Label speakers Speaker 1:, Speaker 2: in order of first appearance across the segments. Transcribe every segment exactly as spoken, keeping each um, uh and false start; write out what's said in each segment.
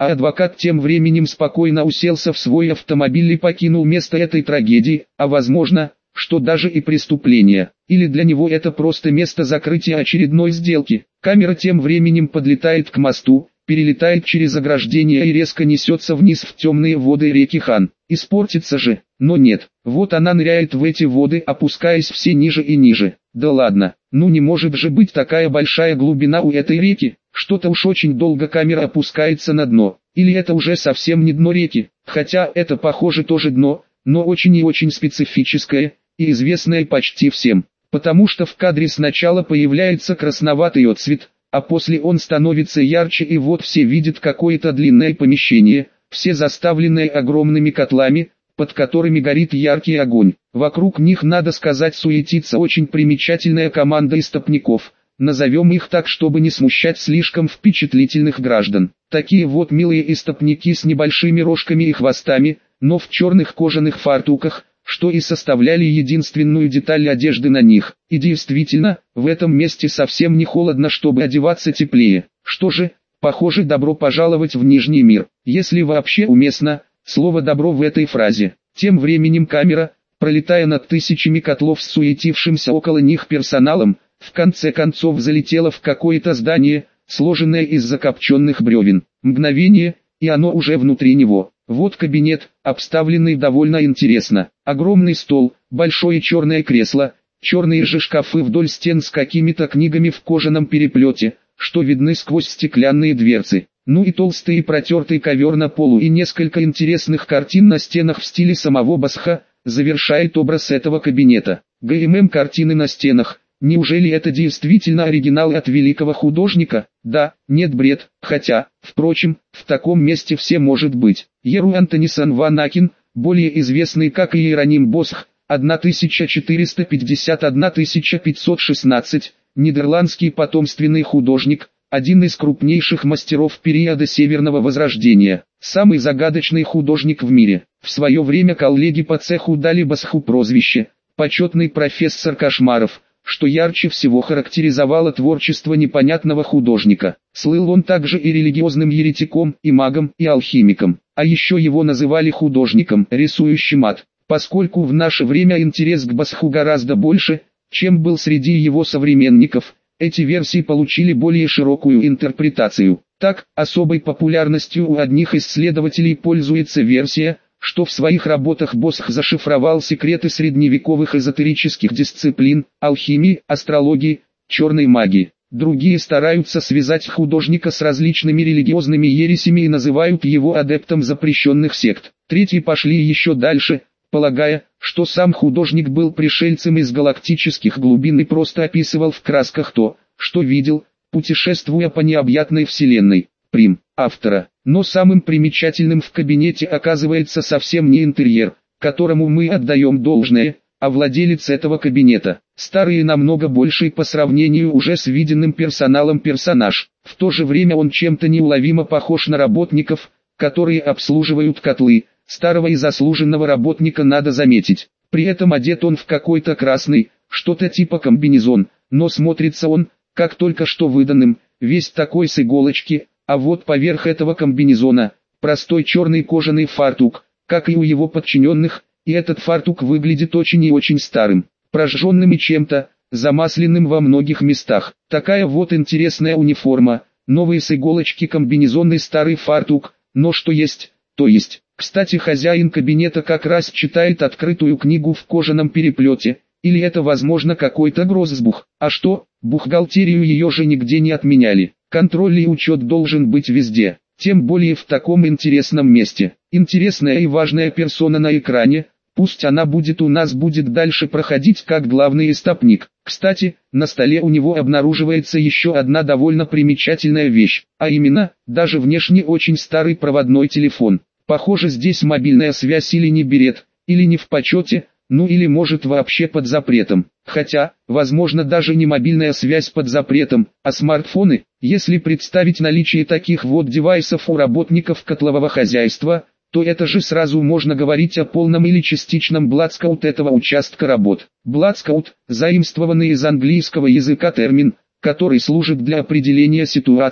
Speaker 1: а адвокат тем временем спокойно уселся в свой автомобиль и покинул место этой трагедии, а возможно, что даже и преступления, или для него это просто место закрытия очередной сделки. Камера тем временем подлетает к мосту, перелетает через ограждение и резко несется вниз в темные воды реки Хан. Испортится же, но нет, вот она ныряет в эти воды, опускаясь все ниже и ниже. Да ладно, ну не может же быть такая большая глубина у этой реки, что-то уж очень долго камера опускается на дно, или это уже совсем не дно реки, хотя это похоже тоже дно, но очень и очень специфическое, и известное почти всем, потому что в кадре сначала появляется красноватый отцвет, а после он становится ярче, и вот все видят какое-то длинное помещение, все заставленные огромными котлами, под которыми горит яркий огонь. Вокруг них, надо сказать, суетится очень примечательная команда истопников, назовем их так, чтобы не смущать слишком впечатлительных граждан. Такие вот милые истопники с небольшими рожками и хвостами, но в черных кожаных фартуках, что и составляли единственную деталь одежды на них. И действительно, в этом месте совсем не холодно, чтобы одеваться теплее. Что же, похоже, добро пожаловать в Нижний мир, если вообще уместно слово «добро» в этой фразе. Тем временем камера, пролетая над тысячами котлов с суетившимся около них персоналом, в конце концов залетела в какое-то здание, сложенное из закопченных бревен. Мгновение, и оно уже внутри него. Вот кабинет, обставленный довольно интересно. Огромный стол, большое черное кресло, черные же шкафы вдоль стен с какими-то книгами в кожаном переплете, что видны сквозь стеклянные дверцы. Ну и толстый и протертый ковер на полу и несколько интересных картин на стенах в стиле самого Басха, завершает образ этого кабинета. ГММ картины на стенах. Неужели это действительно оригинал от великого художника? Да, нет, бред, хотя, впрочем, в таком месте все может быть. Еру Антонисон ван Акин, более известный как Иероним Босх, тысяча четыреста пятьдесят — тысяча пятьсот шестнадцать, нидерландский потомственный художник, один из крупнейших мастеров периода Северного Возрождения, самый загадочный художник в мире. В свое время коллеги по цеху дали Босху прозвище «почетный профессор кошмаров», что ярче всего характеризовало творчество непонятного художника. Слыл он также и религиозным еретиком, и магом, и алхимиком, а еще его называли художником, рисующим ад, поскольку в наше время интерес к Босху гораздо больше, чем был среди его современников. Эти версии получили более широкую интерпретацию. Так, особой популярностью у одних исследователей пользуется версия, что в своих работах Босх зашифровал секреты средневековых эзотерических дисциплин, алхимии, астрологии, черной магии. Другие стараются связать художника с различными религиозными ересями и называют его адептом запрещенных сект. Третьи пошли еще дальше, полагая, что сам художник был пришельцем из галактических глубин и просто описывал в красках то, что видел, путешествуя по необъятной вселенной. Прим. Автора. Но самым примечательным в кабинете оказывается совсем не интерьер, которому мы отдаем должное, а владелец этого кабинета. Старый и намного больший по сравнению уже с виденным персоналом персонаж. В то же время он чем-то неуловимо похож на работников, которые обслуживают котлы. Старого и заслуженного работника надо заметить. При этом одет он в какой-то красный, что-то типа комбинезон, но смотрится он, как только что выданным, весь такой с иголочки. А вот поверх этого комбинезона, простой черный кожаный фартук, как и у его подчиненных, и этот фартук выглядит очень и очень старым, прожженным и чем-то, замасленным во многих местах. Такая вот интересная униформа, новый с иголочки комбинезон и старый фартук, но что есть, то есть. Кстати, хозяин кабинета как раз читает открытую книгу в кожаном переплете, или это возможно какой-то грозбух. А что, бухгалтерию ее же нигде не отменяли. Контроль и учет должен быть везде, тем более в таком интересном месте. Интересная и важная персона на экране, пусть она будет у нас будет дальше проходить как главный истопник. Кстати, на столе у него обнаруживается еще одна довольно примечательная вещь, а именно, даже внешне очень старый проводной телефон. Похоже, здесь мобильная связь или не берет, или не в почете, ну или может вообще под запретом. Хотя, возможно, даже не мобильная связь под запретом, а смартфоны. Если представить наличие таких вот девайсов у работников котлового хозяйства, то это же сразу можно говорить о полном или частичном бладскаут этого участка работ. Бладскаут – заимствованный из английского языка термин, который служит для определения ситуаций,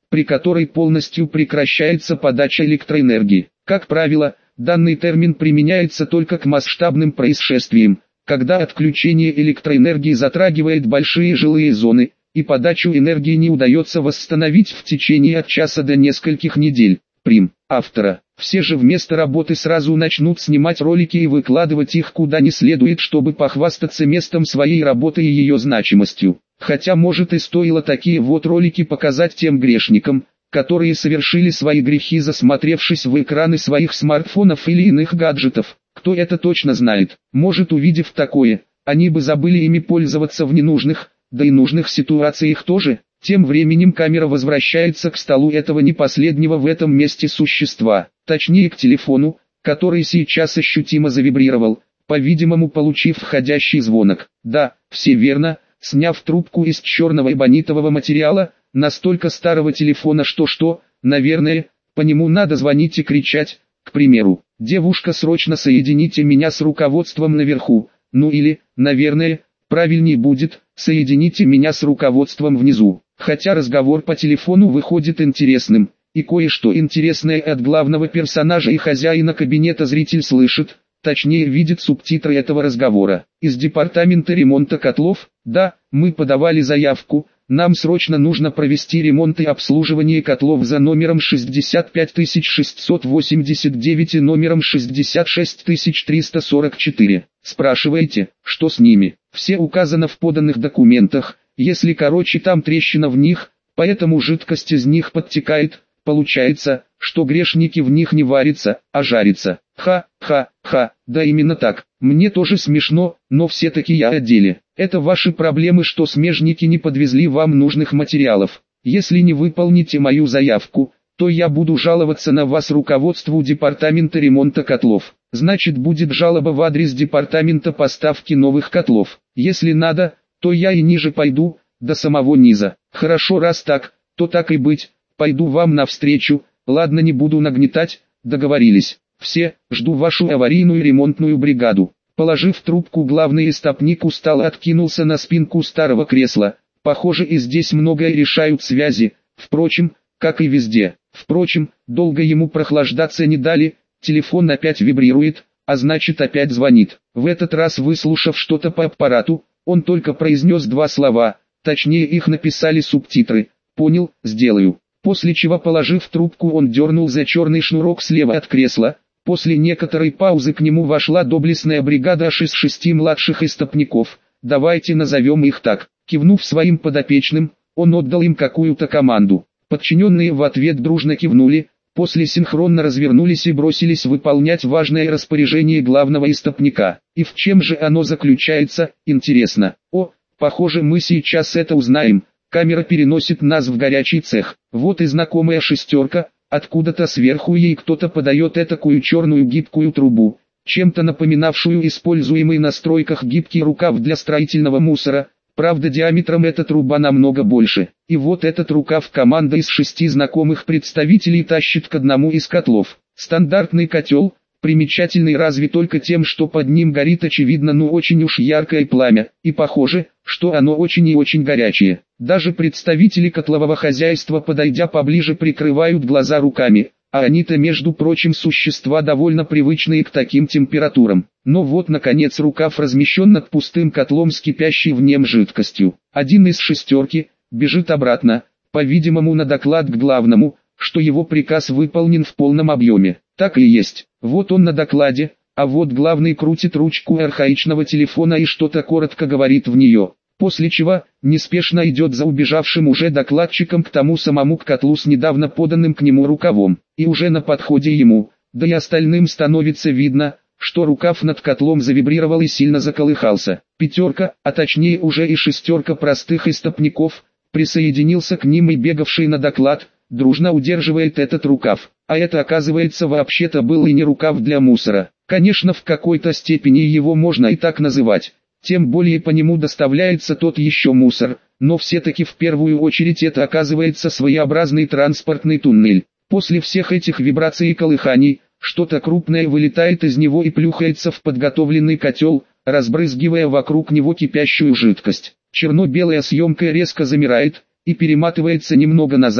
Speaker 1: при которой полностью прекращается подача электроэнергии. Как правило, данный термин применяется только к масштабным происшествиям, когда отключение электроэнергии затрагивает большие жилые зоны, и подачу энергии не удается восстановить в течение от часа до нескольких недель. Прим. Автора. Все же вместо работы сразу начнут снимать ролики и выкладывать их куда не следует, чтобы похвастаться местом своей работы и ее значимостью. Хотя может и стоило такие вот ролики показать тем грешникам, которые совершили свои грехи, засмотревшись в экраны своих смартфонов или иных гаджетов. Кто это точно знает. Может, увидев такое, они бы забыли ими пользоваться в ненужных, да и нужных ситуациях тоже. Тем временем камера возвращается к столу этого не последнего в этом месте существа, точнее к телефону, который сейчас ощутимо завибрировал, по-видимому получив входящий звонок. Да, все верно, сняв трубку из черного эбонитового материала, настолько старого телефона, что-что, наверное, по нему надо звонить и кричать, к примеру: «Девушка, срочно соедините меня с руководством наверху», ну или, наверное, правильнее будет: «Соедините меня с руководством внизу». Хотя разговор по телефону выходит интересным, и кое-что интересное от главного персонажа и хозяина кабинета зритель слышит, точнее видит субтитры этого разговора. Из департамента ремонта котлов: «Да, мы подавали заявку, нам срочно нужно провести ремонт и обслуживание котлов за номером шестьдесят пять шестьсот восемьдесят девять и номером шестьдесят шесть триста сорок четыре. Спрашиваете, что с ними?» Все указано в поданных документах. Если короче, там трещина в них, поэтому жидкость из них подтекает. Получается, что грешники в них не варятся, а жарятся. Ха-ха-ха, да именно так. Мне тоже смешно, но все-таки я о деле. Это ваши проблемы, что смежники не подвезли вам нужных материалов. Если не выполните мою заявку, то я буду жаловаться на вас руководству департамента ремонта котлов. Значит, будет жалоба в адрес департамента поставки новых котлов. Если надо, то я и ниже пойду, до самого низа. Хорошо, раз так, то так и быть, пойду вам навстречу. Ладно, не буду нагнетать, договорились. Все, жду вашу аварийную ремонтную бригаду. Положив трубку, главный истопник устало откинулся на спинку старого кресла. Похоже, и здесь многое решают связи, впрочем, как и везде. Впрочем, долго ему прохлаждаться не дали, телефон опять вибрирует, а значит опять звонит. В этот раз, выслушав что-то по аппарату, он только произнес два слова, точнее их написали субтитры: «Понял, сделаю». После чего, положив трубку, он дернул за черный шнурок слева от кресла. После некоторой паузы к нему вошла доблестная бригада аж из шести младших истопников, давайте назовем их так. Кивнув своим подопечным, он отдал им какую-то команду. Подчиненные в ответ дружно кивнули, после синхронно развернулись и бросились выполнять важное распоряжение главного истопника. И в чем же оно заключается, интересно? О, похоже, мы сейчас это узнаем. Камера переносит нас в горячий цех. Вот и знакомая шестерка, откуда-то сверху ей кто-то подает этакую черную гибкую трубу, чем-то напоминавшую используемый на стройках гибкий рукав для строительного мусора. Правда, диаметром эта труба намного больше. И вот этот рукав команда из шести знакомых представителей тащит к одному из котлов. Стандартный котел, примечательный разве только тем, что под ним горит очевидно ну очень уж яркое пламя, и похоже, что оно очень и очень горячее. Даже представители котлового хозяйства, подойдя поближе, прикрывают глаза руками, а они-то, между прочим, существа довольно привычные к таким температурам. Но вот, наконец, рукав размещен над пустым котлом с кипящей в нем жидкостью. Один из шестерки бежит обратно, по-видимому на доклад к главному, что его приказ выполнен в полном объеме. Так и есть. Вот он на докладе, а вот главный крутит ручку архаичного телефона и что-то коротко говорит в нее. После чего, неспешно идет за убежавшим уже докладчиком к тому самому котлу с недавно поданным к нему рукавом. И уже на подходе ему, да и остальным становится видно, что рукав над котлом завибрировал и сильно заколыхался. Пятерка, а точнее уже и шестерка простых истопников, присоединился к ним и бегавший на доклад, дружно удерживает этот рукав. А это, оказывается, вообще-то был и не рукав для мусора. Конечно, в какой-то степени его можно и так называть. Тем более по нему доставляется тот еще мусор, но все-таки в первую очередь это оказывается своеобразный транспортный туннель. После всех этих вибраций и колыханий, что-то крупное вылетает из него и плюхается в подготовленный котел, разбрызгивая вокруг него кипящую жидкость. Черно-белая съемка резко замирает и перематывается немного назад,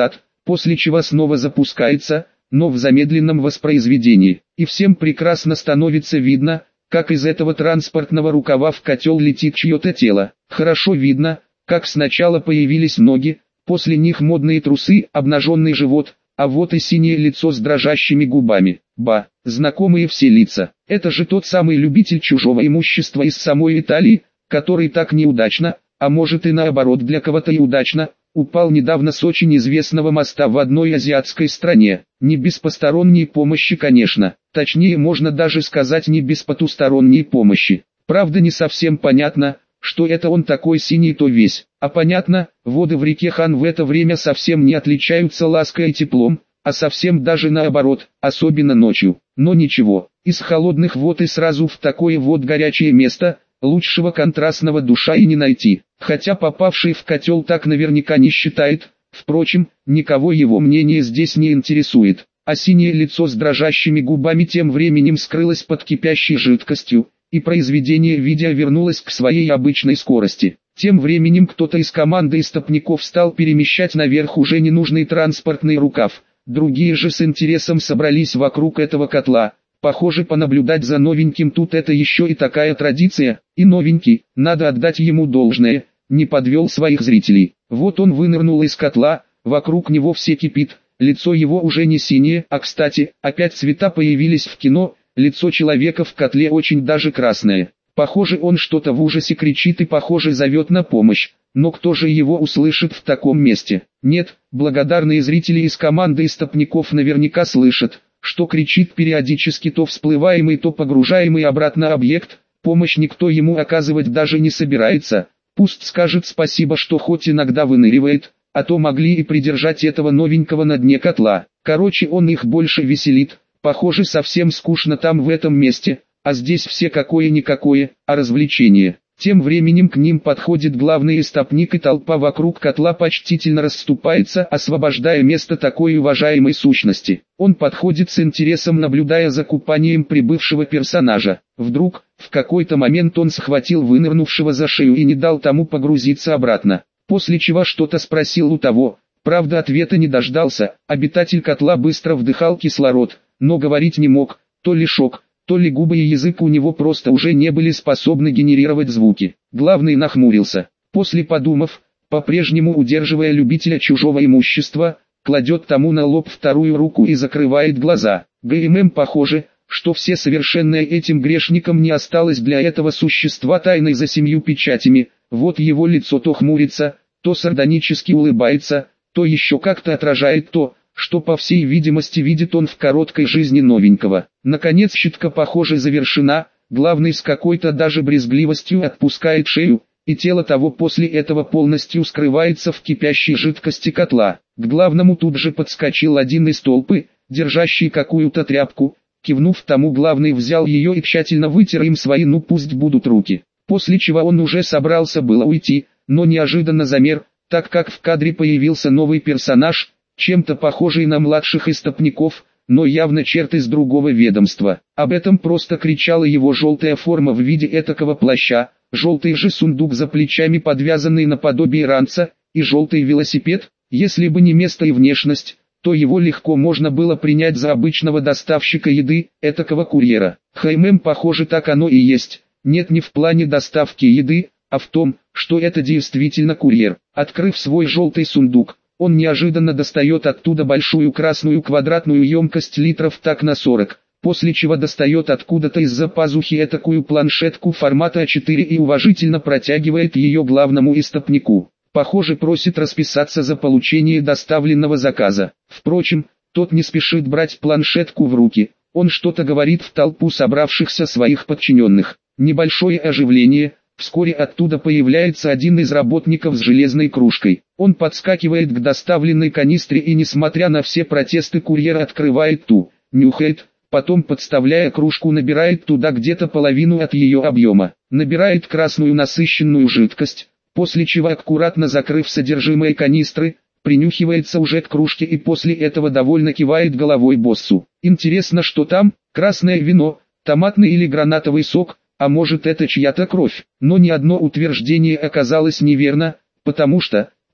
Speaker 1: после чего снова запускается, но в замедленном воспроизведении, и всем прекрасно становится видно, как из этого транспортного рукава в котел летит чье-то тело. Хорошо видно, как сначала появились ноги, после них модные трусы, обнаженный живот, а вот и синее лицо с дрожащими губами. Ба, знакомые все лица. Это же тот самый любитель чужого имущества из самой Италии, который так неудачно, а может и наоборот для кого-то и удачно, упал недавно с очень известного моста в одной азиатской стране. Не без посторонней помощи, конечно. Точнее, можно даже сказать, не без потусторонней помощи. Правда, не совсем понятно, что это он такой синий, то весь. А понятно, воды в реке Хан в это время совсем не отличаются лаской и теплом, а совсем даже наоборот, особенно ночью. Но ничего, из холодных вод и сразу в такое вот горячее место, лучшего контрастного душа и не найти. Хотя попавший в котел так наверняка не считает, впрочем, никого его мнение здесь не интересует. А синее лицо с дрожащими губами тем временем скрылось под кипящей жидкостью, и произведение видео вернулось к своей обычной скорости. Тем временем кто-то из команды истопников стал перемещать наверх уже ненужный транспортный рукав, другие же с интересом собрались вокруг этого котла. Похоже, понаблюдать за новеньким тут это еще и такая традиция, и новенький, надо отдать ему должное, не подвел своих зрителей. Вот он вынырнул из котла, вокруг него все кипит, лицо его уже не синее, а кстати, опять цвета появились в кино, лицо человека в котле очень даже красное. Похоже, он что-то в ужасе кричит и похоже зовет на помощь, но кто же его услышит в таком месте? Нет, благодарные зрители из команды истопников наверняка слышат, что кричит периодически то всплываемый, то погружаемый обратно объект, помощь никто ему оказывать даже не собирается, пусть скажет спасибо, что хоть иногда выныривает, а то могли и придержать этого новенького на дне котла. Короче, он их больше веселит, похоже совсем скучно там в этом месте, а здесь все какое-никакое, а развлечение. Тем временем к ним подходит главный истопник, и толпа вокруг котла почтительно расступается, освобождая место такой уважаемой сущности. Он подходит с интересом, наблюдая за купанием прибывшего персонажа. Вдруг, в какой-то момент он схватил вынырнувшего за шею и не дал тому погрузиться обратно, после чего что-то спросил у того. Правда, ответа не дождался, обитатель котла быстро вдыхал кислород, но говорить не мог, то ли шок, то ли губы и язык у него просто уже не были способны генерировать звуки. Главный нахмурился. После, подумав, по-прежнему удерживая любителя чужого имущества, кладет тому на лоб вторую руку и закрывает глаза. ГММ похоже, что все совершенное этим грешником не осталось для этого существа тайной за семью печатями. Вот его лицо то хмурится, то сардонически улыбается, то еще как-то отражает то, что по всей видимости видит он в короткой жизни новенького. Наконец щитка, похоже, завершена, главный с какой-то даже брезгливостью отпускает шею, и тело того после этого полностью скрывается в кипящей жидкости котла. К главному тут же подскочил один из толпы, держащий какую-то тряпку, кивнув тому, главный взял ее и тщательно вытер им свои, ну пусть будут, руки. После чего он уже собрался было уйти, но неожиданно замер, так как в кадре появился новый персонаж, чем-то похожий на младших истопников, но явно черты с другого ведомства. Об этом просто кричала его желтая форма в виде этакого плаща, желтый же сундук за плечами, подвязанный наподобие ранца, и желтый велосипед. Если бы не место и внешность, то его легко можно было принять за обычного доставщика еды, этакого курьера. ХММ, похоже, так оно и есть. Нет, не в плане доставки еды, а в том, что это действительно курьер. Открыв свой желтый сундук, он неожиданно достает оттуда большую красную квадратную емкость литров так на сорок, после чего достает откуда-то из-за пазухи этакую планшетку формата а четыре и уважительно протягивает ее главному истопнику. Похоже, просит расписаться за получение доставленного заказа. Впрочем, тот не спешит брать планшетку в руки, он что-то говорит в толпу собравшихся своих подчиненных. Небольшое оживление. Вскоре оттуда появляется один из работников с железной кружкой. Он подскакивает к доставленной канистре и, несмотря на все протесты курьера, открывает ту, нюхает, потом, подставляя кружку, набирает туда где-то половину от ее объема, набирает красную насыщенную жидкость, после чего, аккуратно закрыв содержимое канистры, принюхивается уже к кружке и после этого довольно кивает головой боссу. Интересно, что там, красное вино, томатный или гранатовый сок, а может, это чья-то кровь. Но ни одно утверждение оказалось неверно, потому что,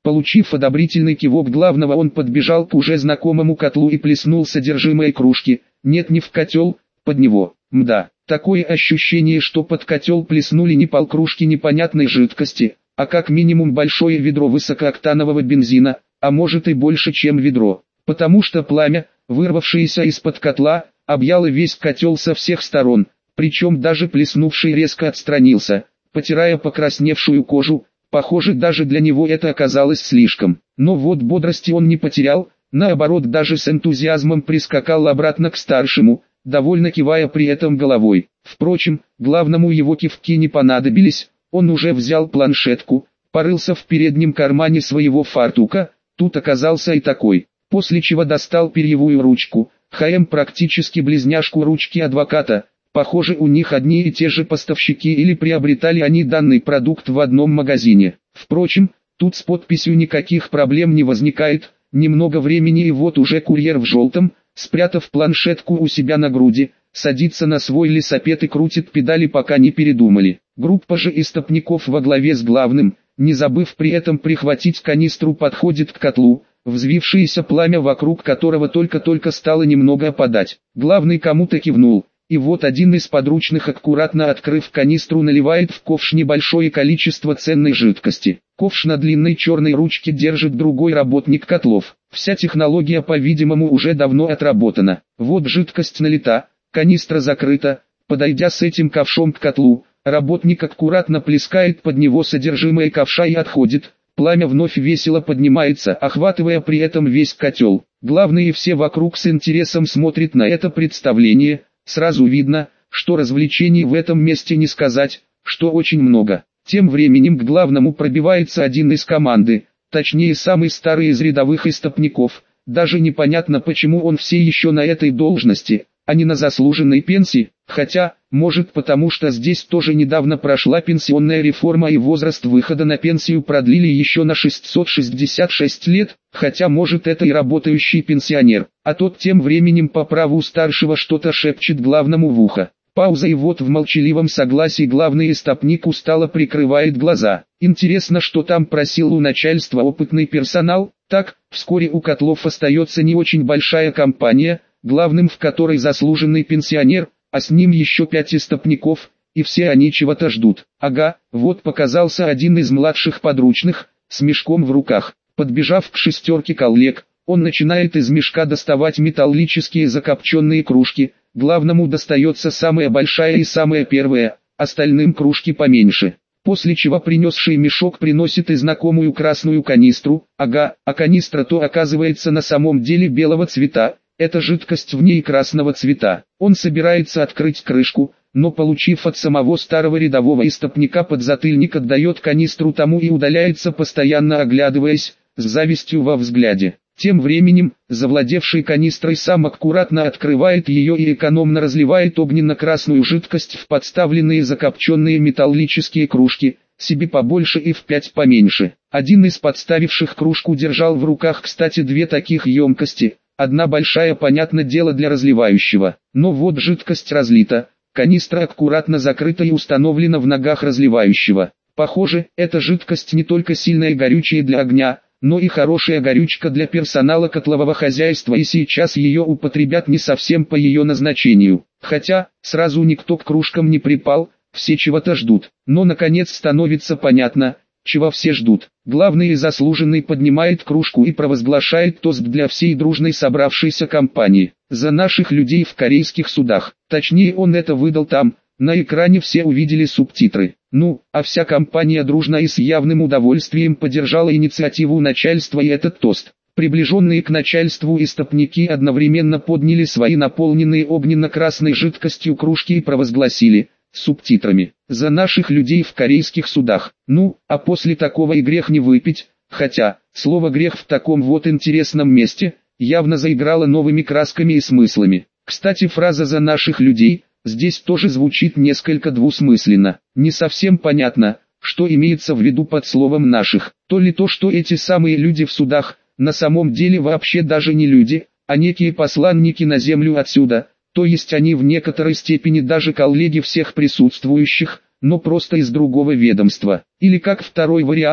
Speaker 1: Получив одобрительный кивок главного, он подбежал к уже знакомому котлу и плеснул содержимое кружки, нет, не в котел, под него. Мда, такое ощущение, что под котел плеснули не полкружки непонятной жидкости, а как минимум большое ведро высокооктанового бензина, а может и больше, чем ведро, потому что пламя, вырвавшееся из-под котла, объяло весь котел со всех сторон, причем даже плеснувший резко отстранился, потирая покрасневшую кожу. Похоже, даже для него это оказалось слишком. Но вот бодрости он не потерял, наоборот, даже с энтузиазмом прискакал обратно к старшему, довольно кивая при этом головой. Впрочем, главному его кивки не понадобились, он уже взял планшетку, порылся в переднем кармане своего фартука, тут оказался и такой, после чего достал перьевую ручку, ХМ практически близняшку ручки адвоката. Похоже, у них одни и те же поставщики или приобретали они данный продукт в одном магазине. Впрочем, тут с подписью никаких проблем не возникает, немного времени и вот уже курьер в желтом, спрятав планшетку у себя на груди, садится на свой лесопед и крутит педали, пока не передумали. Группа же истопников во главе с главным, не забыв при этом прихватить канистру, подходит к котлу, взвившееся пламя вокруг которого только-только стало немного опадать. Главный кому-то кивнул. И вот один из подручных, аккуратно открыв канистру, наливает в ковш небольшое количество ценной жидкости. Ковш на длинной черной ручке держит другой работник котлов. Вся технология, по-видимому, уже давно отработана. Вот жидкость налита, канистра закрыта. Подойдя с этим ковшом к котлу, работник аккуратно плескает под него содержимое ковша и отходит. Пламя вновь весело поднимается, охватывая при этом весь котел. Главные все вокруг с интересом смотрят на это представление. Сразу видно, что развлечений в этом месте не сказать, что очень много. Тем временем к главному пробивается один из команды, точнее самый старый из рядовых истопников. Даже непонятно, почему он все еще на этой должности, а не на заслуженной пенсии, хотя, может, потому что здесь тоже недавно прошла пенсионная реформа и возраст выхода на пенсию продлили еще на шестьсот шестьдесят шесть лет, хотя может это и работающий пенсионер, а тот тем временем по праву старшего что-то шепчет главному в ухо. Пауза, и вот в молчаливом согласии главный истопник устало прикрывает глаза. Интересно, что там просил у начальства опытный персонал. Так, вскоре у котлов остается не очень большая компания, главным в которой заслуженный пенсионер, а с ним еще пять истопников, и все они чего-то ждут. Ага, вот показался один из младших подручных, с мешком в руках. Подбежав к шестерке коллег, он начинает из мешка доставать металлические закопченные кружки. Главному достается самая большая и самая первая, остальным кружки поменьше. После чего принесший мешок приносит и знакомую красную канистру. Ага, а канистра то оказывается на самом деле белого цвета. Это жидкость в ней красного цвета. Он собирается открыть крышку, но получив от самого старого рядового истопника подзатыльник, отдает канистру тому и удаляется, постоянно оглядываясь, с завистью во взгляде. Тем временем, завладевший канистрой сам аккуратно открывает ее и экономно разливает огненно-красную жидкость в подставленные закопченные металлические кружки, себе побольше и в пять поменьше. Один из подставивших кружку держал в руках, кстати, две таких емкости. Одна большая, понятно дело, для разливающего, но вот жидкость разлита, канистра аккуратно закрыта и установлена в ногах разливающего. Похоже, эта жидкость не только сильная и горючая для огня, но и хорошая горючка для персонала котлового хозяйства, и сейчас ее употребят не совсем по ее назначению. Хотя, сразу никто к кружкам не припал, все чего-то ждут, но наконец становится понятно, чего все ждут. Главный и заслуженный поднимает кружку и провозглашает тост для всей дружной собравшейся компании. За наших людей в корейских судах. Точнее, он это выдал там, на экране все увидели субтитры. Ну, а вся компания дружно и с явным удовольствием поддержала инициативу начальства и этот тост. Приближенные к начальству истопники одновременно подняли свои наполненные огненно-красной жидкостью кружки и провозгласили субтитрами: «За наших людей в корейских судах». Ну, а после такого и грех не выпить, хотя, слово «грех» в таком вот интересном месте, явно заиграло новыми красками и смыслами. Кстати, фраза «за наших людей» здесь тоже звучит несколько двусмысленно. Не совсем понятно, что имеется в виду под словом «наших». То ли то, что эти самые люди в судах, на самом деле вообще даже не люди, а некие посланники на землю отсюда, то есть они в некоторой степени даже коллеги всех присутствующих, но просто из другого ведомства. Или как второй вариант,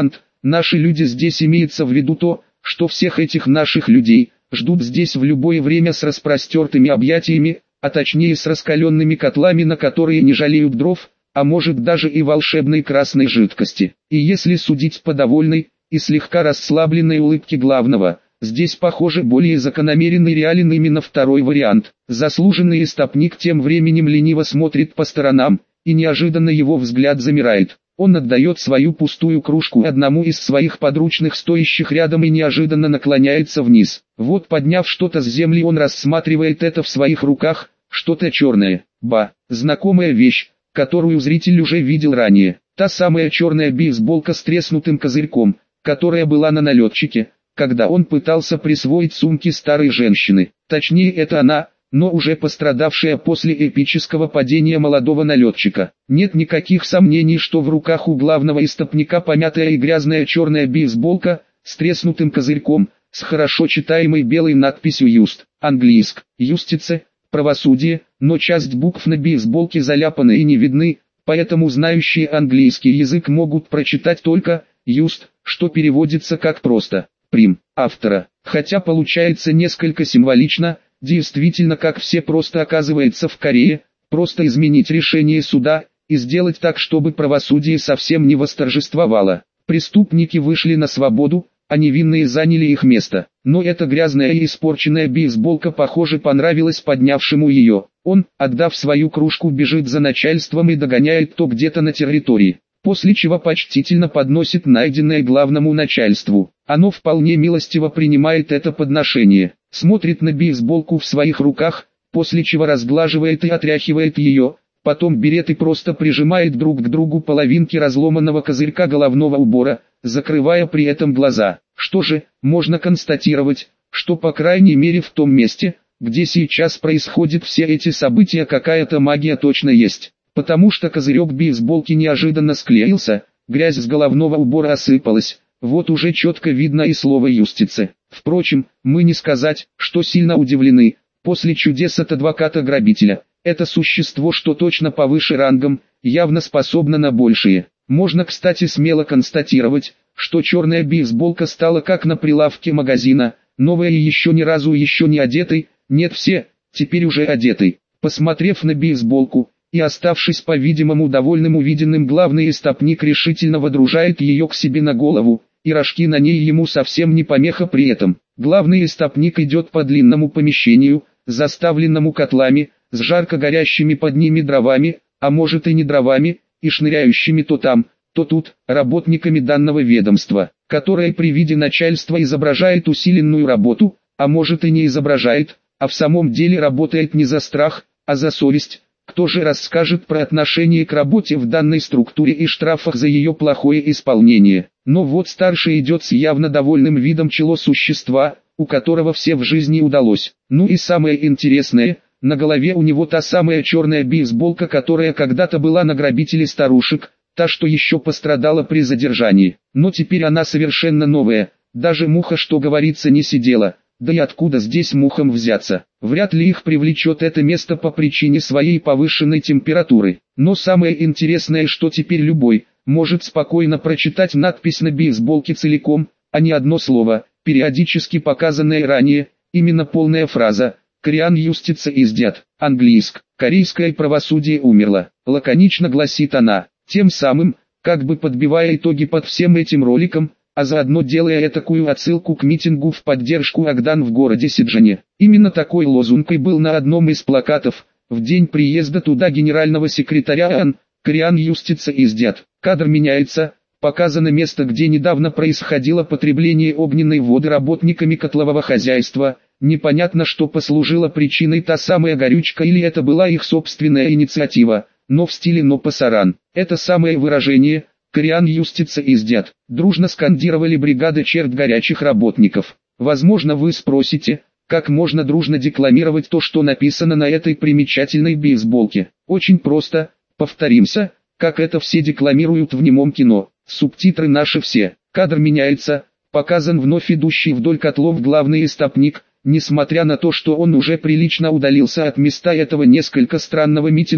Speaker 1: Наши люди здесь, имеется в виду то, что всех этих наших людей ждут здесь в любое время с распростертыми объятиями, а точнее с раскаленными котлами, на которые не жалеют дров, а может даже и волшебной красной жидкости. И если судить по довольной и слегка расслабленной улыбке главного, здесь, похоже, более закономерен и реален именно второй вариант. Заслуженный истопник тем временем лениво смотрит по сторонам, и неожиданно его взгляд замирает. Он отдает свою пустую кружку одному из своих подручных, стоящих рядом, и неожиданно наклоняется вниз. Вот, подняв что-то с земли, он рассматривает это в своих руках, что-то черное. Ба, знакомая вещь, которую зритель уже видел ранее. Та самая черная бейсболка с треснутым козырьком, которая была на налетчике, когда он пытался присвоить сумки старой женщины. Точнее, это она, но уже пострадавшая после эпического падения молодого налетчика. Нет никаких сомнений, что в руках у главного истопника помятая и грязная черная бейсболка с треснутым козырьком, с хорошо читаемой белой надписью «Юст», английск, «Юстице», «Правосудие», но часть букв на бейсболке заляпаны и не видны, поэтому знающие английский язык могут прочитать только «Юст», что переводится как просто «Прим» автора, хотя получается несколько символично. Действительно, как все просто оказывается в Корее, просто изменить решение суда и сделать так, чтобы правосудие совсем не восторжествовало. Преступники вышли на свободу, а невинные заняли их место. Но эта грязная и испорченная бейсболка, похоже, понравилась поднявшему ее. Он, отдав свою кружку, бежит за начальством и догоняет то где-то на территории, после чего почтительно подносит найденное главному начальству. Оно вполне милостиво принимает это подношение, смотрит на бейсболку в своих руках, после чего разглаживает и отряхивает ее, потом берет и просто прижимает друг к другу половинки разломанного козырька головного убора, закрывая при этом глаза. Что же, можно констатировать, что по крайней мере в том месте, где сейчас происходят все эти события, какая-то магия точно есть, потому что козырек бейсболки неожиданно склеился, грязь с головного убора осыпалась. Вот уже четко видно и слово «юстице». Впрочем, мы не сказать, что сильно удивлены. После чудес от адвоката-грабителя, это существо, что точно повыше рангом, явно способно на большее. Можно, кстати, смело констатировать, что черная бейсболка стала как на прилавке магазина, новая и еще ни разу еще не одетой, нет, все, теперь уже одетой. Посмотрев на бейсболку и оставшись по-видимому довольным увиденным, главный истопник решительно водружает ее к себе на голову, и рожки на ней ему совсем не помеха при этом. Главный истопник идет по длинному помещению, заставленному котлами, с жарко горящими под ними дровами, а может и не дровами, и шныряющими то там, то тут, работниками данного ведомства, которое при виде начальства изображает усиленную работу, а может и не изображает, а в самом деле работает не за страх, а за совесть. Кто же расскажет про отношение к работе в данной структуре и штрафах за ее плохое исполнение? Но вот старший идет с явно довольным видом чело существа, у которого все в жизни удалось. Ну и самое интересное, на голове у него та самая черная бейсболка, которая когда-то была на грабителе старушек, та, что еще пострадала при задержании. Но теперь она совершенно новая, даже муха, что говорится, не сидела. Да и откуда здесь мухам взяться? Вряд ли их привлечет это место по причине своей повышенной температуры. Но самое интересное, что теперь любой может спокойно прочитать надпись на бейсболке целиком, а не одно слово, периодически показанное ранее, именно полная фраза «Кориан юстица издят», английск, «Корейское правосудие умерло», лаконично гласит она, тем самым, как бы подбивая итоги под всем этим роликом, а заодно делая этакую отсылку к митингу в поддержку Агдан в городе Сиджане. Именно такой лозунг и был на одном из плакатов, в день приезда туда генерального секретаря ООН, «Кориан юстица издят». Кадр меняется, показано место, где недавно происходило потребление огненной воды работниками котлового хозяйства. Непонятно, что послужило причиной, та самая горючка или это была их собственная инициатива, но в стиле «но пасаран». Это самое выражение «Кориан юстица издят» дружно скандировали бригады черт горячих работников. Возможно, вы спросите, как можно дружно декламировать то, что написано на этой примечательной бейсболке? Очень просто, повторимся, как это все декламируют в немом кино. Субтитры наши все. Кадр меняется, показан вновь идущий вдоль котлов главный истопник, несмотря на то, что он уже прилично удалился от места этого несколько странного митинга,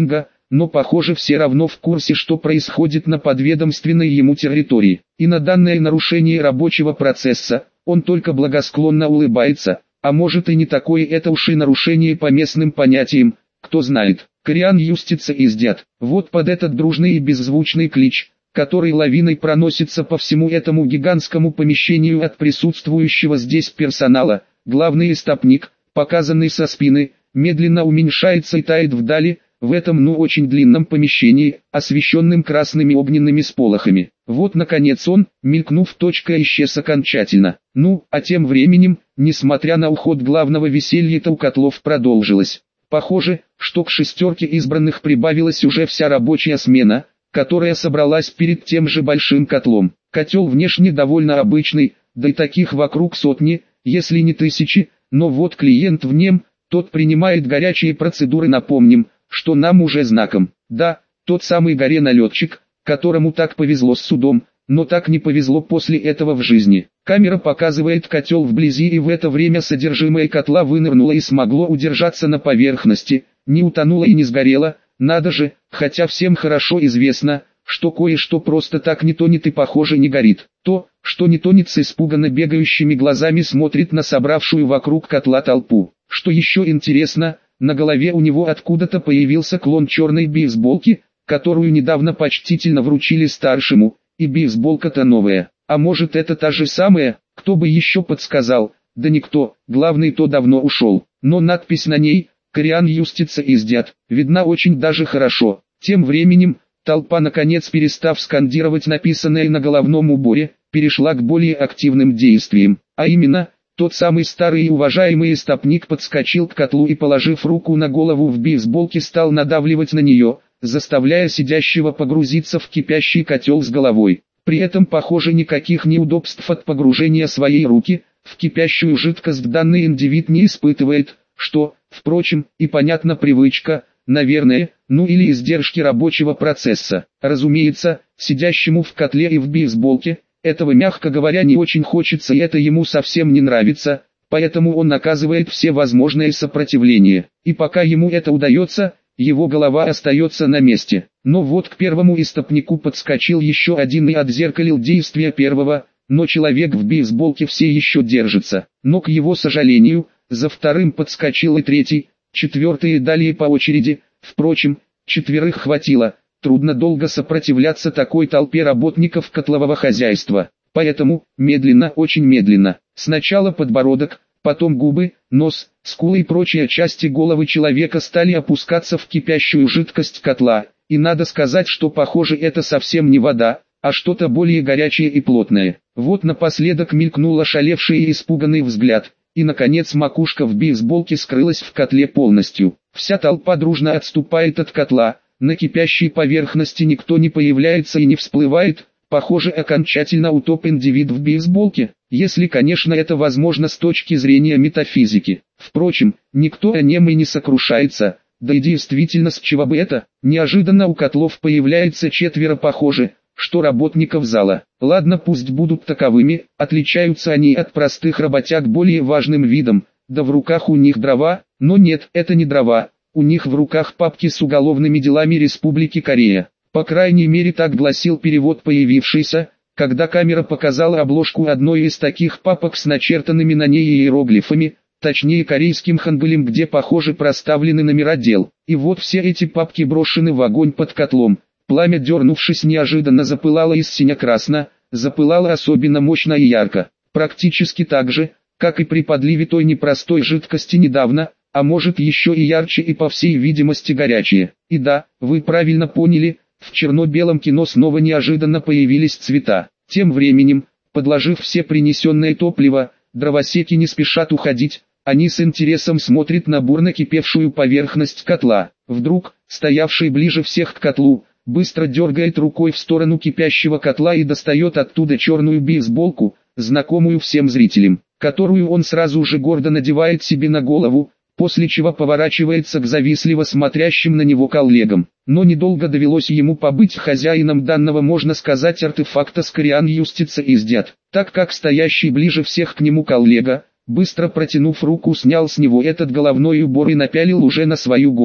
Speaker 1: но похоже все равно в курсе, что происходит на подведомственной ему территории. И на данное нарушение рабочего процесса, он только благосклонно улыбается, а может и не такое это уж и нарушение по местным понятиям, кто знает. Кориан Юстица издят. Вот под этот дружный и беззвучный клич, который лавиной проносится по всему этому гигантскому помещению от присутствующего здесь персонала, главный истопник, показанный со спины, медленно уменьшается и тает вдали, в этом ну очень длинном помещении, освещенным красными огненными сполохами. Вот наконец он, мелькнув точка, исчез окончательно. Ну, а тем временем, несмотря на уход главного, веселье-то у котлов продолжилось. Похоже, что к шестерке избранных прибавилась уже вся рабочая смена, которая собралась перед тем же большим котлом. Котел внешне довольно обычный, да и таких вокруг сотни, если не тысячи, но вот клиент в нем, тот принимает горячие процедуры. Напомним, что нам уже знаком. Да, тот самый горе-налетчик, которому так повезло с судом, но так не повезло после этого в жизни. Камера показывает котел вблизи, и в это время содержимое котла вынырнуло и смогло удержаться на поверхности, не утонуло и не сгорело. Надо же, хотя всем хорошо известно, что кое-что просто так не тонет и похоже не горит. То, что не тонет, с испуганно бегающими глазами смотрит на собравшую вокруг котла толпу. Что еще интересно, на голове у него откуда-то появился клон черной бейсболки, которую недавно почтительно вручили старшему, и бейсболка-то новая. А может это та же самая, кто бы еще подсказал? Да никто, главный то давно ушел. Но надпись на ней «Кориан Юстица издят» видна очень даже хорошо. Тем временем, толпа, наконец перестав скандировать написанное на головном уборе, перешла к более активным действиям. А именно, тот самый старый и уважаемый истопник подскочил к котлу и, положив руку на голову в бейсболке, стал надавливать на нее, заставляя сидящего погрузиться в кипящий котел с головой. При этом, похоже, никаких неудобств от погружения своей руки в кипящую жидкость данный индивид не испытывает, что, впрочем, и понятно, привычка, наверное, ну или издержки рабочего процесса. Разумеется, сидящему в котле и в бейсболке, этого, мягко говоря, не очень хочется, и это ему совсем не нравится, поэтому он оказывает все возможное сопротивление. И пока ему это удается, его голова остается на месте. Но вот к первому истопнику подскочил еще один и отзеркалил действия первого, но человек в бейсболке все еще держится. Но к его сожалению, за вторым подскочил и третий, четвертый и далее по очереди. Впрочем, четверых хватило, трудно долго сопротивляться такой толпе работников котлового хозяйства. Поэтому, медленно, очень медленно, сначала подбородок, потом губы, нос, скулы и прочие части головы человека стали опускаться в кипящую жидкость котла, и надо сказать, что похоже это совсем не вода, а что-то более горячее и плотное. Вот напоследок мелькнул ошалевший и испуганный взгляд, и наконец макушка в бейсболке скрылась в котле полностью. Вся толпа дружно отступает от котла, на кипящей поверхности никто не появляется и не всплывает. Похоже, окончательно утоп индивид в бейсболке, если, конечно, это возможно с точки зрения метафизики. Впрочем, никто о нем и не сокрушается, да и действительно, с чего бы это? Неожиданно у котлов появляется четверо, похоже, что работников зала. Ладно, пусть будут таковыми, отличаются они от простых работяг более важным видом, да в руках у них дрова, но нет, это не дрова, у них в руках папки с уголовными делами Республики Корея. По крайней мере, так гласил перевод, появившийся, когда камера показала обложку одной из таких папок с начертанными на ней иероглифами, точнее корейским хангылем, где, похоже, проставлены номера дел. И вот все эти папки брошены в огонь под котлом. Пламя, дернувшись, неожиданно запылало из сине-красно, запылало особенно мощно и ярко. Практически так же, как и при подливе той непростой жидкости недавно, а может еще и ярче и, по всей видимости, горячее. И да, вы правильно поняли, в черно-белом кино снова неожиданно появились цвета. Тем временем, подложив все принесенное топливо, дровосеки не спешат уходить, они с интересом смотрят на бурно кипевшую поверхность котла. Вдруг, стоявший ближе всех к котлу, быстро дергает рукой в сторону кипящего котла и достает оттуда черную бейсболку, знакомую всем зрителям, которую он сразу же гордо надевает себе на голову, после чего поворачивается к завистливо смотрящим на него коллегам. Но недолго довелось ему побыть хозяином данного, можно сказать, артефакта с Кориан Юстица издят, так как стоящий ближе всех к нему коллега, быстро протянув руку, снял с него этот головной убор и напялил уже на свою голову.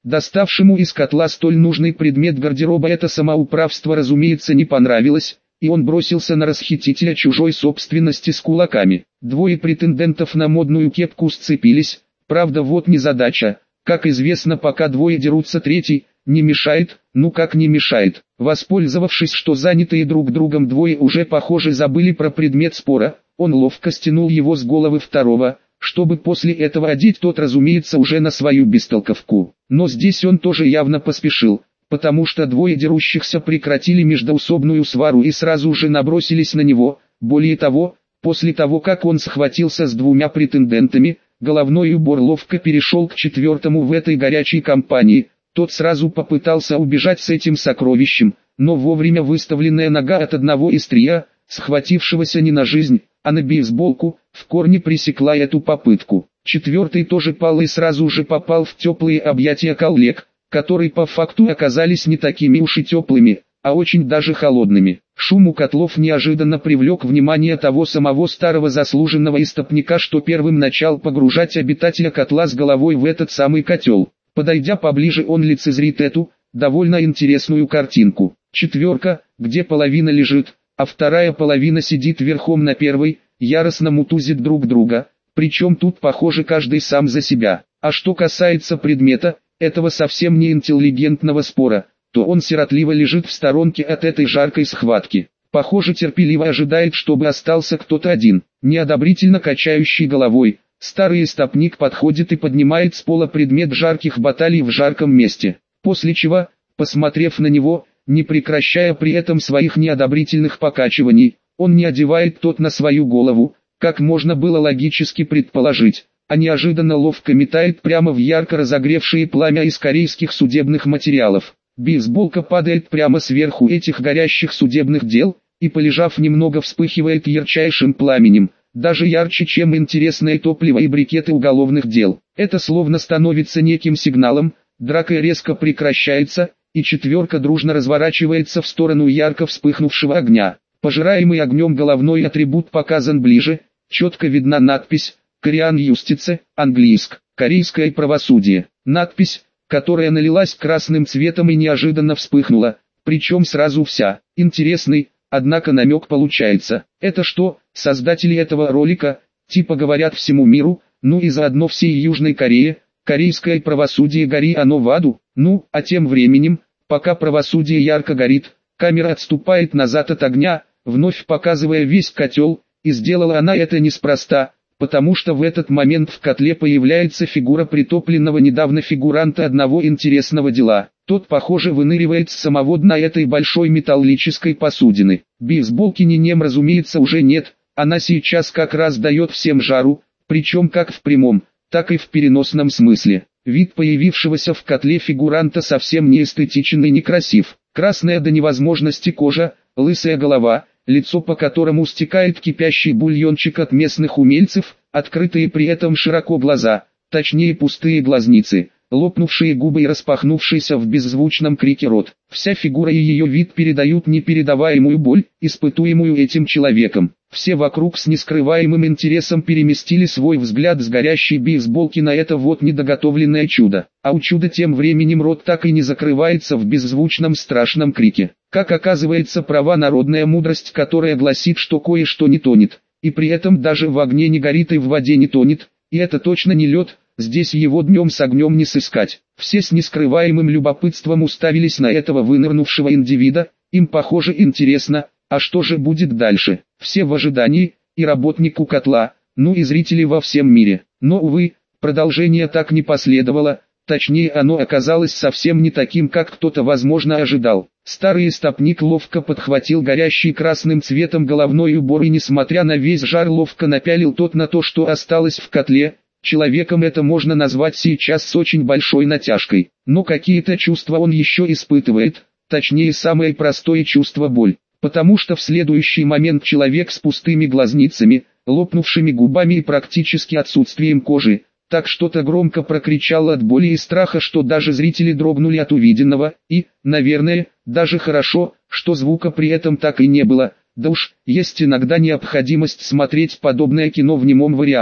Speaker 1: Доставшему из котла столь нужный предмет гардероба это самоуправство, разумеется, не понравилось, и он бросился на расхитителя чужой собственности с кулаками. Двое претендентов на модную кепку сцепились, правда вот незадача, как известно, пока двое дерутся, третий не мешает. Ну как не мешает? Воспользовавшись, что занятые друг другом двое уже похоже забыли про предмет спора, он ловко стянул его с головы второго, чтобы после этого одеть тот, разумеется, уже на свою бестолковку. Но здесь он тоже явно поспешил, потому что двое дерущихся прекратили междоусобную свару и сразу же набросились на него. Более того, после того как он схватился с двумя претендентами, головной убор ловко перешел к четвертому в этой горячей компании. Тот сразу попытался убежать с этим сокровищем, но вовремя выставленная нога от одного из трио, схватившегося не на жизнь, а на бейсболку, в корне пресекла эту попытку. Четвертый тоже пал и сразу же попал в теплые объятия коллег, которые по факту оказались не такими уж и теплыми, а очень даже холодными. Шум у котлов неожиданно привлек внимание того самого старого заслуженного истопника, что первым начал погружать обитателя котла с головой в этот самый котел. Подойдя поближе, он лицезрит эту, довольно интересную картинку. Четверка, где половина лежит, а вторая половина сидит верхом на первой, яростно мутузит друг друга, причем тут похоже каждый сам за себя. А что касается предмета, этого совсем не интеллигентного спора, то он сиротливо лежит в сторонке от этой жаркой схватки. Похоже, терпеливо ожидает, чтобы остался кто-то один. Неодобрительно качающий головой, старый истопник подходит и поднимает с пола предмет жарких баталий в жарком месте. После чего, посмотрев на него, не прекращая при этом своих неодобрительных покачиваний, он не одевает тот на свою голову, как можно было логически предположить, а неожиданно ловко метает прямо в ярко разогревшие пламя из корейских судебных материалов. Бейсболка падает прямо сверху этих горящих судебных дел, и, полежав немного, вспыхивает ярчайшим пламенем, даже ярче, чем интересное топливо и брикеты уголовных дел. Это словно становится неким сигналом, драка резко прекращается, и четверка дружно разворачивается в сторону ярко вспыхнувшего огня. Пожираемый огнем головной атрибут показан ближе, четко видна надпись «Korean Justice», английск, «Корейское правосудие». Надпись, которая налилась красным цветом и неожиданно вспыхнула, причем сразу вся. Интересный, однако, намек получается. Это что, создатели этого ролика, типа говорят всему миру, ну и заодно всей Южной Корее, корейское правосудие, гори оно в аду? Ну, а тем временем, пока правосудие ярко горит, камера отступает назад от огня, вновь показывая весь котел, и сделала она это неспроста, потому что в этот момент в котле появляется фигура притопленного недавно фигуранта одного интересного дела. Тот, похоже, выныривает с самого дна этой большой металлической посудины. Бейсболки Нинем, разумеется, уже нет, она сейчас как раз дает всем жару, причем как в прямом, так и в переносном смысле. Вид появившегося в котле фигуранта совсем не эстетичен и некрасив. Красная до невозможности кожа, лысая голова, лицо, по которому стекает кипящий бульончик от местных умельцев, открытые при этом широко глаза, точнее пустые глазницы, лопнувшие губы и распахнувшийся в беззвучном крике рот. Вся фигура и ее вид передают непередаваемую боль, испытуемую этим человеком. Все вокруг с нескрываемым интересом переместили свой взгляд с горящей бейсболки на это вот недоготовленное чудо. А у чуда тем временем рот так и не закрывается в беззвучном страшном крике. Как оказывается, права народная мудрость, которая гласит, что кое-что не тонет, и при этом даже в огне не горит и в воде не тонет, и это точно не лед, здесь его днем с огнем не сыскать. Все с нескрываемым любопытством уставились на этого вынырнувшего индивида, им, похоже, интересно, а что же будет дальше? Все в ожидании, и работнику котла, ну и зрители во всем мире. Но, увы, продолжение так не последовало, точнее оно оказалось совсем не таким, как кто-то, возможно, ожидал. Старый истопник ловко подхватил горящий красным цветом головной убор и, несмотря на весь жар, ловко напялил тот на то, что осталось в котле. Человеком это можно назвать сейчас с очень большой натяжкой, но какие-то чувства он еще испытывает, точнее самое простое чувство — боль. Потому что в следующий момент человек с пустыми глазницами, лопнувшими губами и практически отсутствием кожи, так что-то громко прокричал от боли и страха, что даже зрители дрогнули от увиденного, и, наверное, даже хорошо, что звука при этом так и не было, да уж, есть иногда необходимость смотреть подобное кино в немом варианте.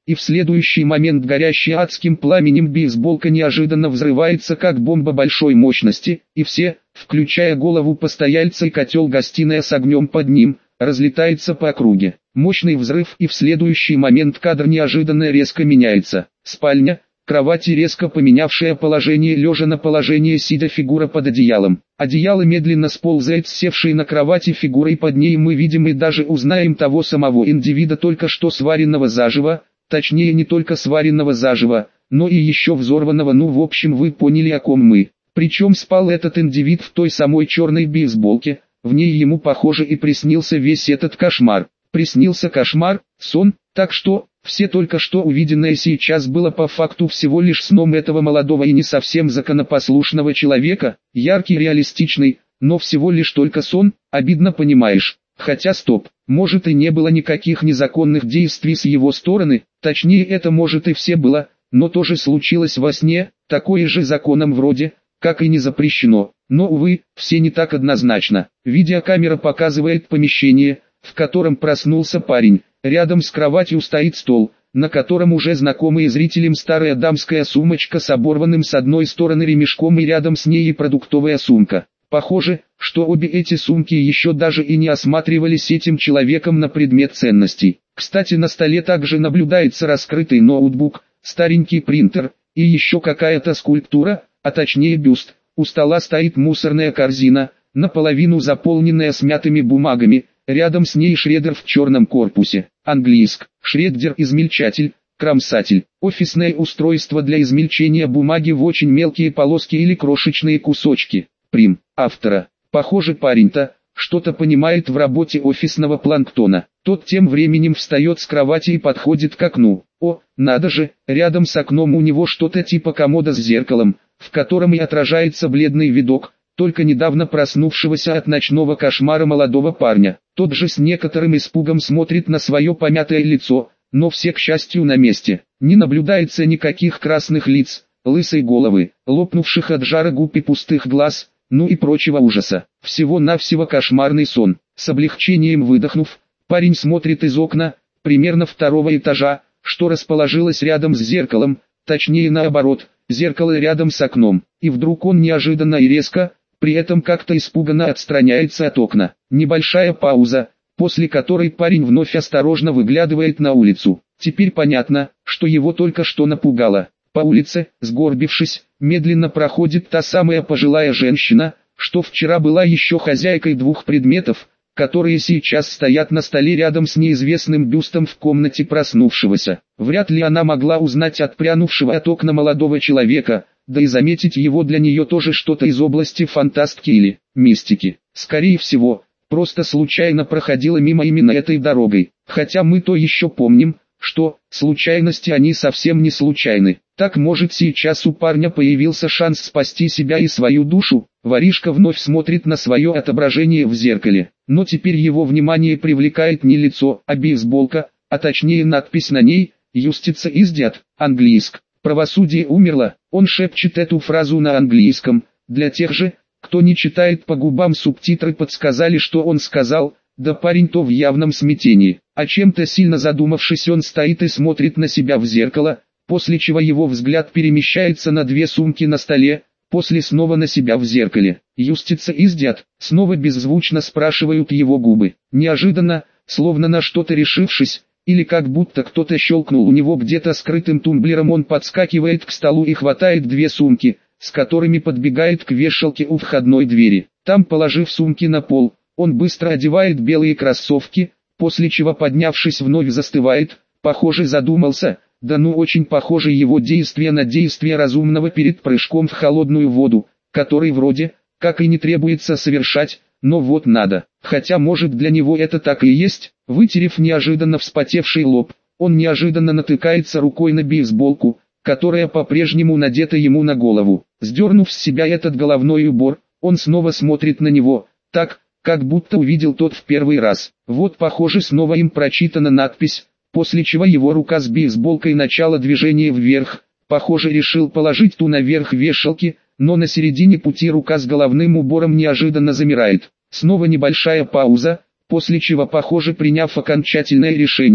Speaker 1: и в следующий момент горящая адским пламенем бейсболка неожиданно взрывается как бомба большой мощности, и все, включая голову постояльца и котел гостиная с огнем под ним, разлетается по округе. Мощный взрыв, и в следующий момент кадр неожиданно резко меняется. Спальня, кровати, резко поменявшая положение лежа на положение сидя фигура под одеялом. Одеяло медленно сползает с севшей на кровати фигурой, под ней мы видим и даже узнаем того самого индивида, только что сваренного заживо, точнее не только сваренного заживо, но и еще взорванного, ну в общем вы поняли, о ком мы. Причем спал этот индивид в той самой черной бейсболке, в ней ему похоже и приснился весь этот кошмар. Приснился кошмар, сон, так что, все только что увиденное сейчас было по факту всего лишь сном этого молодого и не совсем законопослушного человека, яркий, реалистичный, но всего лишь только сон, обидно, понимаешь. Хотя стоп, может и не было никаких незаконных действий с его стороны, точнее это может и все было, но тоже случилось во сне, такое же законом вроде, как и не запрещено, но увы, все не так однозначно. Видеокамера показывает помещение, в котором проснулся парень. Рядом с кроватью стоит стол, на котором уже знакомые зрителям старая дамская сумочка с оборванным с одной стороны ремешком и рядом с ней и продуктовая сумка. Похоже, что обе эти сумки еще даже и не осматривались этим человеком на предмет ценностей. Кстати, на столе также наблюдается раскрытый ноутбук, старенький принтер и еще какая-то скульптура, а точнее бюст. У стола стоит мусорная корзина, наполовину заполненная смятыми бумагами. Рядом с ней шредер в черном корпусе. Английск. Шреддер-измельчатель, кромсатель. Офисное устройство для измельчения бумаги в очень мелкие полоски или крошечные кусочки. Прим. Автора. Похоже, парень-то что-то понимает в работе офисного планктона. Тот тем временем встает с кровати и подходит к окну. О, надо же, рядом с окном у него что-то типа комода с зеркалом, в котором и отражается бледный видок, только недавно проснувшегося от ночного кошмара молодого парня. Тот же с некоторым испугом смотрит на свое помятое лицо, но все, к счастью, на месте. Не наблюдается никаких красных лиц, лысой головы, лопнувших от жара губ и пустых глаз, ну и прочего ужаса. Всего-навсего кошмарный сон. С облегчением выдохнув, парень смотрит из окна, примерно второго этажа, что расположилось рядом с зеркалом, точнее наоборот, зеркало рядом с окном. И вдруг он неожиданно и резко, при этом как-то испуганно отстраняется от окна. Небольшая пауза, после которой парень вновь осторожно выглядывает на улицу. Теперь понятно, что его только что напугало. По улице, сгорбившись, медленно проходит та самая пожилая женщина, что вчера была еще хозяйкой двух предметов, которые сейчас стоят на столе рядом с неизвестным бюстом в комнате проснувшегося. Вряд ли она могла узнать отпрянувшего от окна молодого человека, да и заметить его для нее тоже что-то из области фантастики или мистики. Скорее всего, просто случайно проходила мимо именно этой дорогой. Хотя мы то еще помним, что случайности они совсем не случайны. Так может сейчас у парня появился шанс спасти себя и свою душу. Воришка вновь смотрит на свое отображение в зеркале. Но теперь его внимание привлекает не лицо, а бейсболка, а точнее надпись на ней «Юстиция издят», английск. Правосудие умерло. Он шепчет эту фразу на английском. Для тех же, кто не читает по губам, субтитры подсказали, что он сказал, да парень то в явном смятении. А чем-то сильно задумавшись, он стоит и смотрит на себя в зеркало, после чего его взгляд перемещается на две сумки на столе, после снова на себя в зеркале. «Юстиция издят?» Снова беззвучно спрашивают его губы. Неожиданно, словно на что-то решившись, или как будто кто-то щелкнул у него где-то скрытым тумблером, он подскакивает к столу и хватает две сумки, с которыми подбегает к вешалке у входной двери. Там, положив сумки на пол, он быстро одевает белые кроссовки, после чего, поднявшись, вновь застывает, похоже задумался, да ну очень похоже его действия на действия разумного перед прыжком в холодную воду, который вроде, как и не требуется совершать, но вот надо. Хотя может для него это так и есть. Вытерев неожиданно вспотевший лоб, он неожиданно натыкается рукой на бейсболку, которая по-прежнему надета ему на голову. Сдернув с себя этот головной убор, он снова смотрит на него, так, как будто увидел тот в первый раз. Вот похоже снова им прочитана надпись, после чего его рука с бейсболкой начала движения вверх, похоже решил положить ту наверх вешалки, но на середине пути рука с головным убором неожиданно замирает. Снова небольшая пауза, после чего, похоже приняв окончательное решение,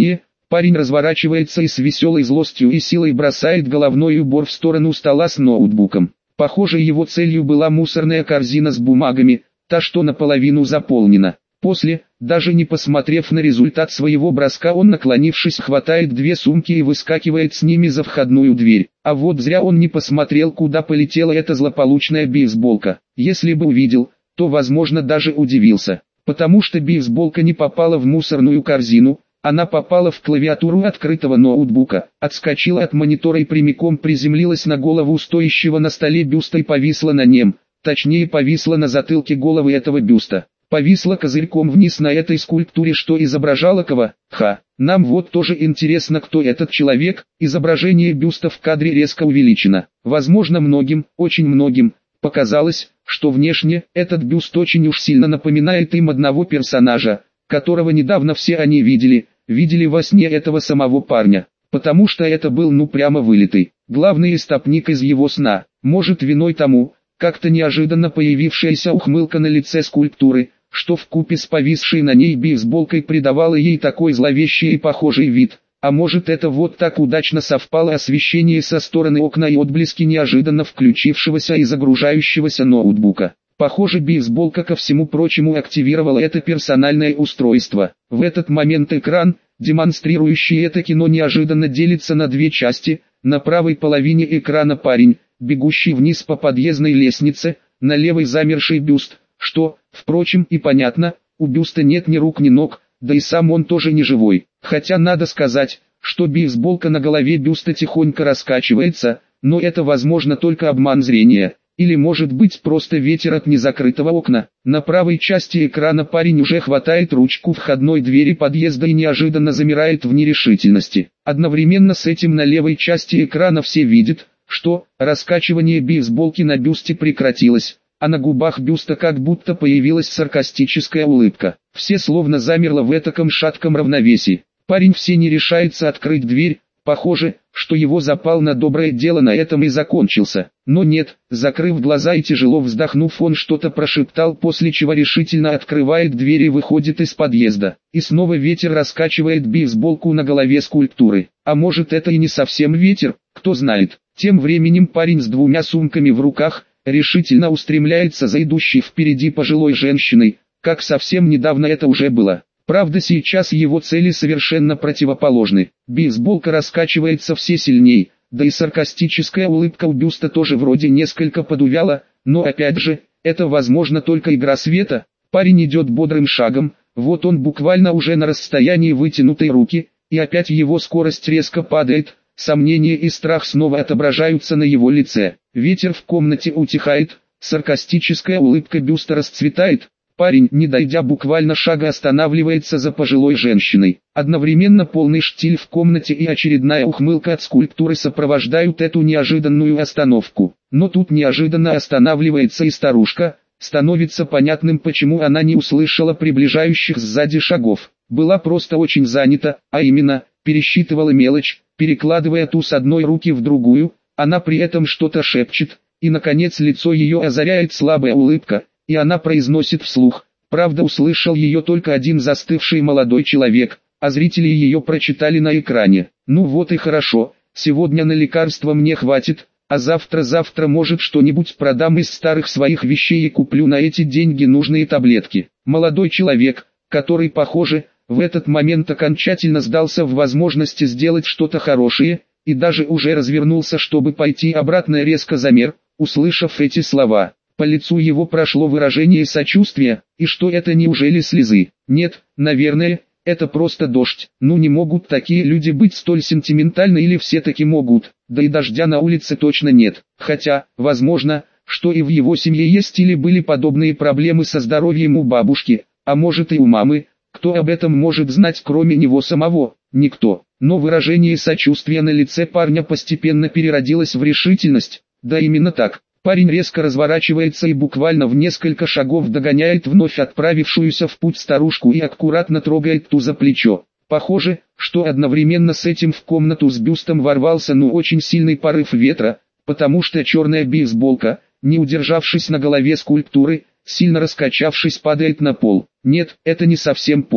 Speaker 1: Парень разворачивается и с веселой злостью и силой бросает головной убор в сторону стола с ноутбуком. Похоже, его целью была мусорная корзина с бумагами, та, что наполовину заполнена. После, даже не посмотрев на результат своего броска, он, наклонившись, хватает две сумки и выскакивает с ними за входную дверь. А вот зря он не посмотрел, куда полетела эта злополучная бейсболка. Если бы увидел, то, возможно, даже удивился. Потому что бейсболка не попала в мусорную корзину, она попала в клавиатуру открытого ноутбука, отскочила от монитора и прямиком приземлилась на голову стоящего на столе бюста и повисла на нем, точнее повисла на затылке головы этого бюста. Повисла козырьком вниз на этой скульптуре, что изображало кого? Ха, нам вот тоже интересно, кто этот человек. Изображение бюста в кадре резко увеличено. Возможно, многим, очень многим, показалось, что внешне этот бюст очень уж сильно напоминает им одного персонажа, которого недавно все они видели, видели во сне этого самого парня. Потому что это был ну прямо вылитый, главный истопник из его сна. Может, виной тому, как-то неожиданно появившаяся ухмылка на лице скульптуры, что вкупе с повисшей на ней бейсболкой придавало ей такой зловещий и похожий вид. А может, это вот так удачно совпало освещение со стороны окна и отблески неожиданно включившегося и загружающегося ноутбука. Похоже, бейсболка ко всему прочему активировала это персональное устройство. В этот момент экран, демонстрирующий это кино, неожиданно делится на две части. На правой половине экрана парень, бегущий вниз по подъездной лестнице, на левой замерший бюст, что, впрочем, и понятно, у бюста нет ни рук ни ног, да и сам он тоже не живой. Хотя надо сказать, что бейсболка на голове бюста тихонько раскачивается, но это возможно только обман зрения, или может быть просто ветер от незакрытого окна. На правой части экрана парень уже хватает ручку входной двери подъезда и неожиданно замирает в нерешительности. Одновременно с этим на левой части экрана все видят, что раскачивание бейсболки на бюсте прекратилось, а на губах бюста как будто появилась саркастическая улыбка. Все словно замерло в этаком шатком равновесии. Парень все не решается открыть дверь, похоже, что его запал на доброе дело на этом и закончился. Но нет, закрыв глаза и тяжело вздохнув, он что-то прошептал, после чего решительно открывает дверь и выходит из подъезда. И снова ветер раскачивает бейсболку на голове скульптуры. А может, это и не совсем ветер, кто знает. Тем временем парень с двумя сумками в руках решительно устремляется за идущей впереди пожилой женщиной, как совсем недавно это уже было. Правда, сейчас его цели совершенно противоположны. Бейсболка раскачивается все сильней, да и саркастическая улыбка у бюста тоже вроде несколько подувяла, но опять же, это возможно только игра света. Парень идет бодрым шагом, вот он буквально уже на расстоянии вытянутой руки, и опять его скорость резко падает. Сомнение и страх снова отображаются на его лице. Ветер в комнате утихает, саркастическая улыбка бюста расцветает. Парень, не дойдя буквально шага, останавливается за пожилой женщиной. Одновременно полный штиль в комнате и очередная ухмылка от скульптуры сопровождают эту неожиданную остановку. Но тут неожиданно останавливается и старушка. Становится понятным, почему она не услышала приближающих сзади шагов. Была просто очень занята, а именно, пересчитывала мелочь, перекладывая ту с одной руки в другую. Она при этом что-то шепчет, и наконец лицо ее озаряет слабая улыбка, и она произносит вслух. Правда, услышал ее только один застывший молодой человек, а зрители ее прочитали на экране. Ну вот и хорошо, сегодня на лекарства мне хватит, а завтра-завтра может что-нибудь продам из старых своих вещей и куплю на эти деньги нужные таблетки. Молодой человек, который, похоже, в этот момент окончательно сдался в возможности сделать что-то хорошее, и даже уже развернулся, чтобы пойти обратно, резко замер, услышав эти слова. По лицу его прошло выражение сочувствия, и что это, неужели слезы? Нет, наверное, это просто дождь. Ну не могут такие люди быть столь сентиментальны, или все-таки могут, да и дождя на улице точно нет. Хотя, возможно, что и в его семье есть или были подобные проблемы со здоровьем у бабушки, а может и у мамы. Кто об этом может знать, кроме него самого? Никто. Но выражение сочувствия на лице парня постепенно переродилось в решительность. Да, именно так. Парень резко разворачивается и буквально в несколько шагов догоняет вновь отправившуюся в путь старушку и аккуратно трогает ту за плечо. Похоже, что одновременно с этим в комнату с бюстом ворвался ну очень сильный порыв ветра, потому что черная бейсболка, не удержавшись на голове скульптуры, сильно раскачавшись, падает на пол. Нет, это не совсем пол.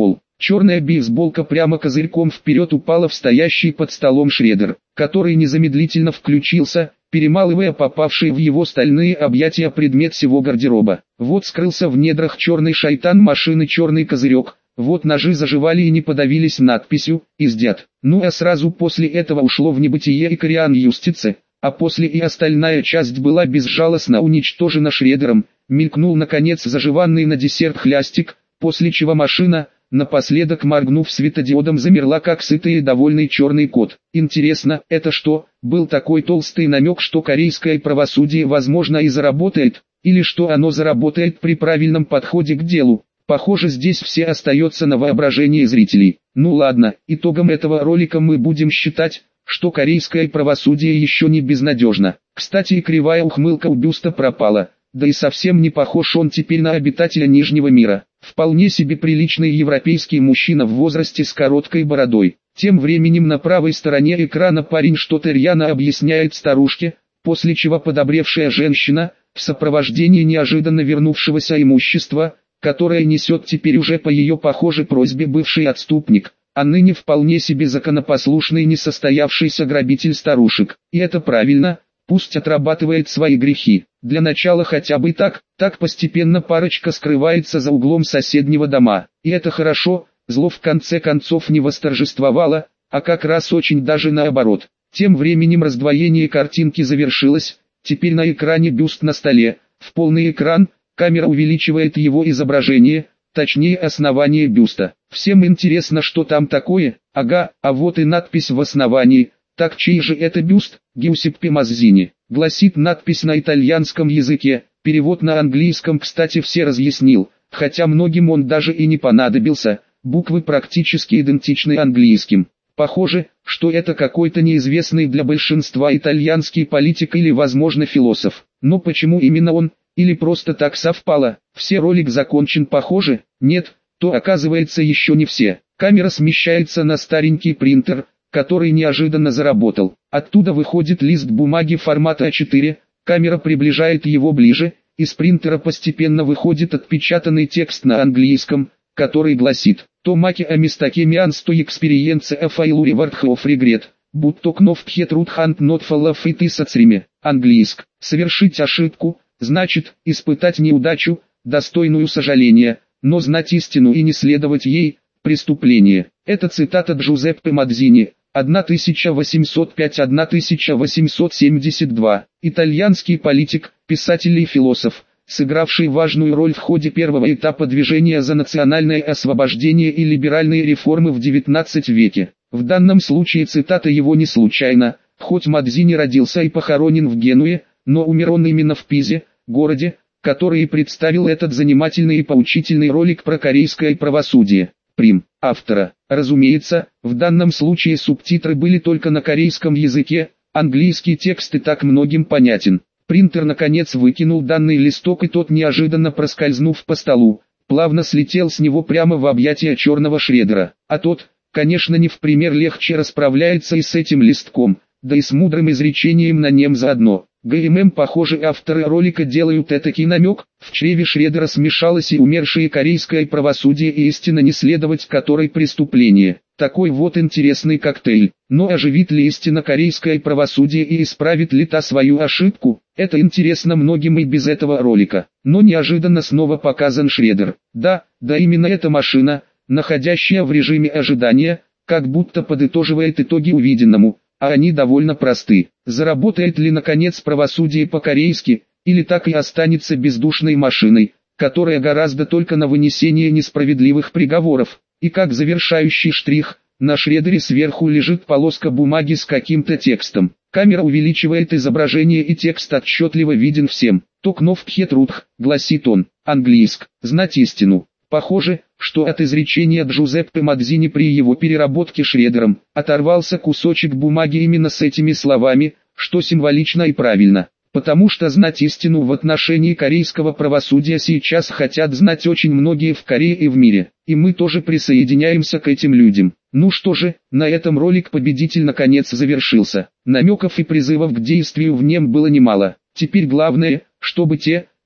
Speaker 1: Черная бейсболка прямо козырьком вперед упала в стоящий под столом шредер, который незамедлительно включился, перемалывая попавший в его стальные объятия предмет всего гардероба. Вот скрылся в недрах черный шайтан машины черный козырек, вот ножи заживали и не подавились надписью «Издят». Ну а сразу после этого ушло в небытие и Кориан Юстице, а после и остальная часть была безжалостно уничтожена шредером, мелькнул наконец заживанный на десерт хлястик, после чего машина, напоследок моргнув светодиодом, замерла как сытый и довольный черный кот. Интересно, это что, был такой толстый намек, что корейское правосудие возможно и заработает, или что оно заработает при правильном подходе к делу? Похоже, здесь все остается на воображении зрителей. Ну ладно, итогом этого ролика мы будем считать, что корейское правосудие еще не безнадежно. Кстати, и кривая ухмылка у бюста пропала, да и совсем не похож он теперь на обитателя Нижнего мира. Вполне себе приличный европейский мужчина в возрасте с короткой бородой. Тем временем на правой стороне экрана парень что-то рьяно объясняет старушке, после чего подобревшая женщина, в сопровождении неожиданно вернувшегося имущества, которое несет теперь уже по ее похожей просьбе бывший отступник, а ныне вполне себе законопослушный несостоявшийся грабитель старушек. И это правильно, пусть отрабатывает свои грехи. Для начала хотя бы так, так постепенно парочка скрывается за углом соседнего дома. И это хорошо, зло в конце концов не восторжествовало, а как раз очень даже наоборот. Тем временем раздвоение картинки завершилось, теперь на экране бюст на столе, в полный экран, камера увеличивает его изображение, точнее основание бюста. Всем интересно, что там такое, ага, а вот и надпись в основании. Так чей же это бюст? Гиусеппе Маззини. Гласит надпись на итальянском языке, перевод на английском, кстати, все разъяснил, хотя многим он даже и не понадобился, буквы практически идентичны английским. Похоже, что это какой-то неизвестный для большинства итальянский политик или, возможно, философ. Но почему именно он? Или просто так совпало? Все, ролик закончен, похоже? Нет, то оказывается еще не все. Камера смещается на старенький принтер, который неожиданно заработал. Оттуда выходит лист бумаги формата а четыре, камера приближает его ближе, из принтера постепенно выходит отпечатанный текст на английском, который гласит: «Томаки амистаке миансто экспириенце а файлу ревард of regret, будто кнов пхетрут хант нот фалафит и сацриме». Английск. Совершить ошибку, значит, испытать неудачу, достойную сожаления, но знать истину и не следовать ей – преступление. Это цитата Джузеппе Мадзини, тысяча восемьсот пятый — тысяча восемьсот семьдесят два, итальянский политик, писатель и философ, сыгравший важную роль в ходе первого этапа движения за национальное освобождение и либеральные реформы в девятнадцатом веке. В данном случае цитата его не случайна, хоть Мадзини родился и похоронен в Генуе, но умер он именно в Пизе, городе, который и представил этот занимательный и поучительный ролик про корейское правосудие. Прим. Автора. Разумеется, в данном случае субтитры были только на корейском языке, английский текст и так многим понятен. Принтер наконец выкинул данный листок, и тот, неожиданно проскользнув по столу, плавно слетел с него прямо в объятия черного шредера. А тот, конечно, не в пример легче расправляется и с этим листком, да и с мудрым изречением на нем заодно. ГММ, похоже, авторы ролика делают этакий намек: в чреве шредера смешалось и умершее корейское правосудие, и истина, не следовать которой преступление. Такой вот интересный коктейль. Но оживит ли истина корейское правосудие и исправит ли та свою ошибку? Это интересно многим и без этого ролика. Но неожиданно снова показан шредер. Да, да именно эта машина, находящая в режиме ожидания, как будто подытоживает итоги увиденному. А они довольно просты. Заработает ли наконец правосудие по-корейски, или так и останется бездушной машиной, которая гораздо только на вынесение несправедливых приговоров? И как завершающий штрих, на шредере сверху лежит полоска бумаги с каким-то текстом. Камера увеличивает изображение, и текст отчетливо виден всем. «Токнов пхетрутх», гласит он, английск, «знать истину». Похоже, что от изречения Джузеппе Мадзини при его переработке шредером оторвался кусочек бумаги именно с этими словами, что символично и правильно. Потому что знать истину в отношении корейского правосудия сейчас хотят знать очень многие в Корее и в мире. И мы тоже присоединяемся к этим людям. Ну что же, на этом ролик «Победитель» наконец завершился. Намеков и призывов к действию в нем было немало. Теперь главное, чтобы те,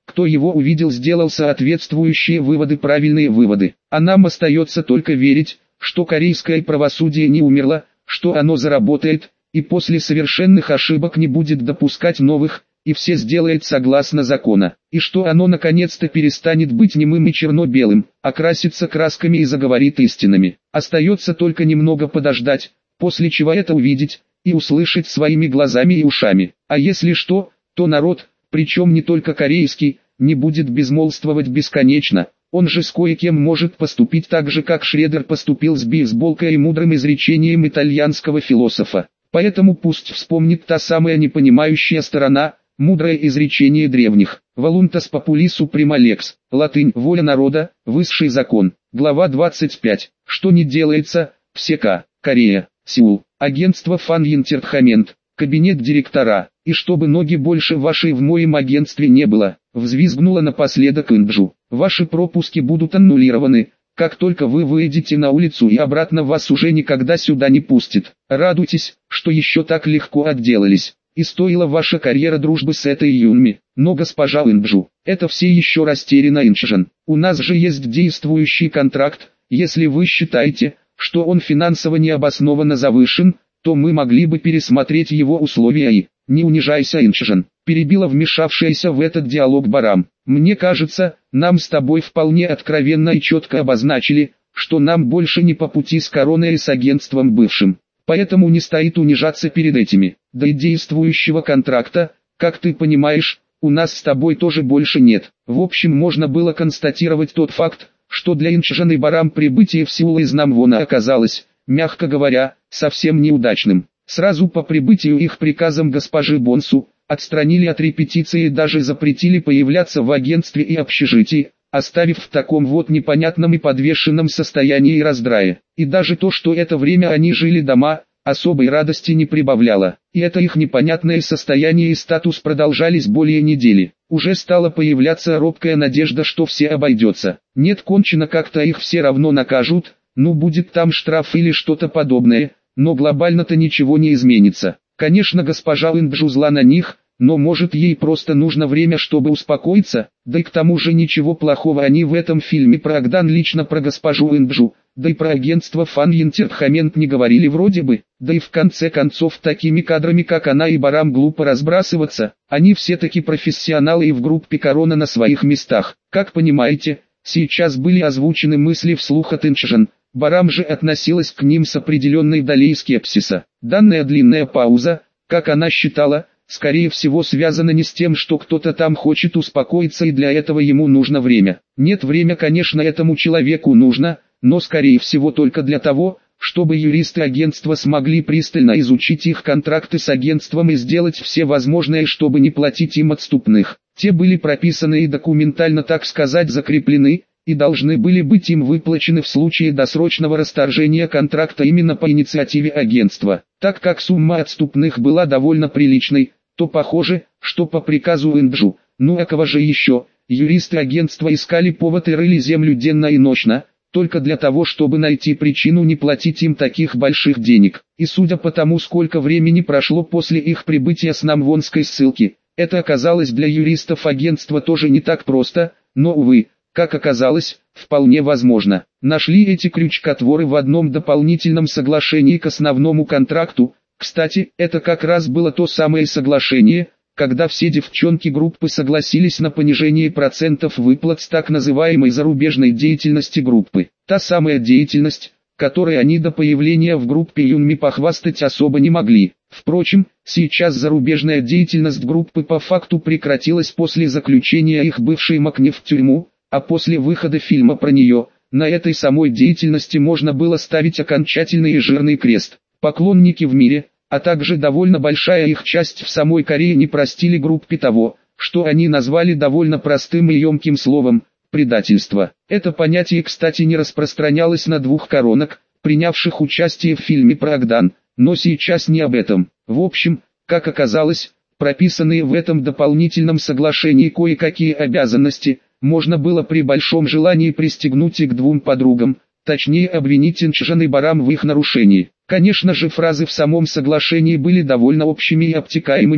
Speaker 1: кто его увидел, сделал соответствующие выводы, правильные выводы. А нам остается только верить, что корейское правосудие не умерло, что оно заработает, и после совершенных ошибок не будет допускать новых, и все сделает согласно закону, и что оно наконец-то перестанет быть немым и черно-белым, окрасится красками и заговорит истинами. Остается только немного подождать, после чего это увидеть и услышать своими глазами и ушами. А если что, то народ, причем не только корейский, не будет безмолвствовать бесконечно. Он же с кое-кем может поступить так же, как Шредер поступил с бейсболкой и мудрым изречением итальянского философа. Поэтому пусть вспомнит та самая непонимающая сторона, мудрое изречение древних. Voluntas populi suprema lex. Латынь. Воля народа, высший закон. Глава двадцать пять. Что не делается, в СК. Корея. Сеул. Агентство Fan Entertainment. Кабинет директора. И чтобы ноги больше вашей в моем агентстве не было, взвизгнула напоследок Инджу. Ваши пропуски будут аннулированы, как только вы выйдете на улицу, и обратно вас уже никогда сюда не пустят. Радуйтесь, что еще так легко отделались. И стоила ваша карьера дружбы с этой Юнми. Но госпожа Инджу, это все еще растеряно, Инчжан. У нас же есть действующий контракт. Если вы считаете, что он финансово необоснованно завышен, то мы могли бы пересмотреть его условия и... «Не унижайся, Инчжан», — перебила вмешавшаяся в этот диалог Барам. «Мне кажется, нам с тобой вполне откровенно и четко обозначили, что нам больше не по пути с Короной и с агентством бывшим. Поэтому не стоит унижаться перед этими. Да и действующего контракта, как ты понимаешь, у нас с тобой тоже больше нет». В общем, можно было констатировать тот факт, что для Инчжан и Барам прибытие в Сеул из Намвона оказалось, мягко говоря, совсем неудачным. Сразу по прибытию их приказом госпожи Бонсу, отстранили от репетиции и даже запретили появляться в агентстве и общежитии, оставив в таком вот непонятном и подвешенном состоянии и раздрае. И даже то, что это время они жили дома, особой радости не прибавляло. И это их непонятное состояние и статус продолжались более недели. Уже стала появляться робкая надежда, что все обойдется. Нет, кончено как-то их все равно накажут, ну будет там штраф или что-то подобное. Но глобально-то ничего не изменится. Конечно, госпожа Инджу зла на них, но может ей просто нужно время, чтобы успокоиться, да и к тому же ничего плохого они в этом фильме про Агдан лично про госпожу Инджу, да и про агентство Fan Entertainment не говорили вроде бы, да и в конце концов такими кадрами как она и Барам глупо разбрасываться, они все-таки профессионалы и в группе Корона на своих местах. Как понимаете, сейчас были озвучены мысли вслух от Инчжан. Барам же относилась к ним с определенной долей скепсиса. Данная длинная пауза, как она считала, скорее всего связана не с тем, что кто-то там хочет успокоиться и для этого ему нужно время. Нет, время, конечно, этому человеку нужно, но скорее всего только для того, чтобы юристы агентства смогли пристально изучить их контракты с агентством и сделать все возможное, чтобы не платить им отступных. Те были прописаны и документально, так сказать, закреплены, и должны были быть им выплачены в случае досрочного расторжения контракта именно по инициативе агентства. Так как сумма отступных была довольно приличной, то похоже, что по приказу Инджу, ну а кого же еще, юристы агентства искали повод и рыли землю денно и ночно, только для того, чтобы найти причину не платить им таких больших денег. И судя по тому, сколько времени прошло после их прибытия с намвонской ссылки, это оказалось для юристов агентства тоже не так просто, но увы. Как оказалось, вполне возможно. Нашли эти крючкотворы в одном дополнительном соглашении к основному контракту. Кстати, это как раз было то самое соглашение, когда все девчонки группы согласились на понижение процентов выплат с так называемой зарубежной деятельности группы. Та самая деятельность, которой они до появления в группе Юнми похвастать особо не могли. Впрочем, сейчас зарубежная деятельность группы по факту прекратилась после заключения их бывшей Макни в тюрьму. А после выхода фильма про нее, на этой самой деятельности можно было ставить окончательный и жирный крест. Поклонники в мире, а также довольно большая их часть в самой Корее не простили группе того, что они назвали довольно простым и емким словом – предательство. Это понятие, кстати, не распространялось на двух коронок, принявших участие в фильме про Агдан, но сейчас не об этом. В общем, как оказалось, прописанные в этом дополнительном соглашении кое-какие обязанности – можно было при большом желании пристегнуть и к двум подругам, точнее обвинить Инчжан и Барам в их нарушении. Конечно же, фразы в самом соглашении были довольно общими и обтекаемыми,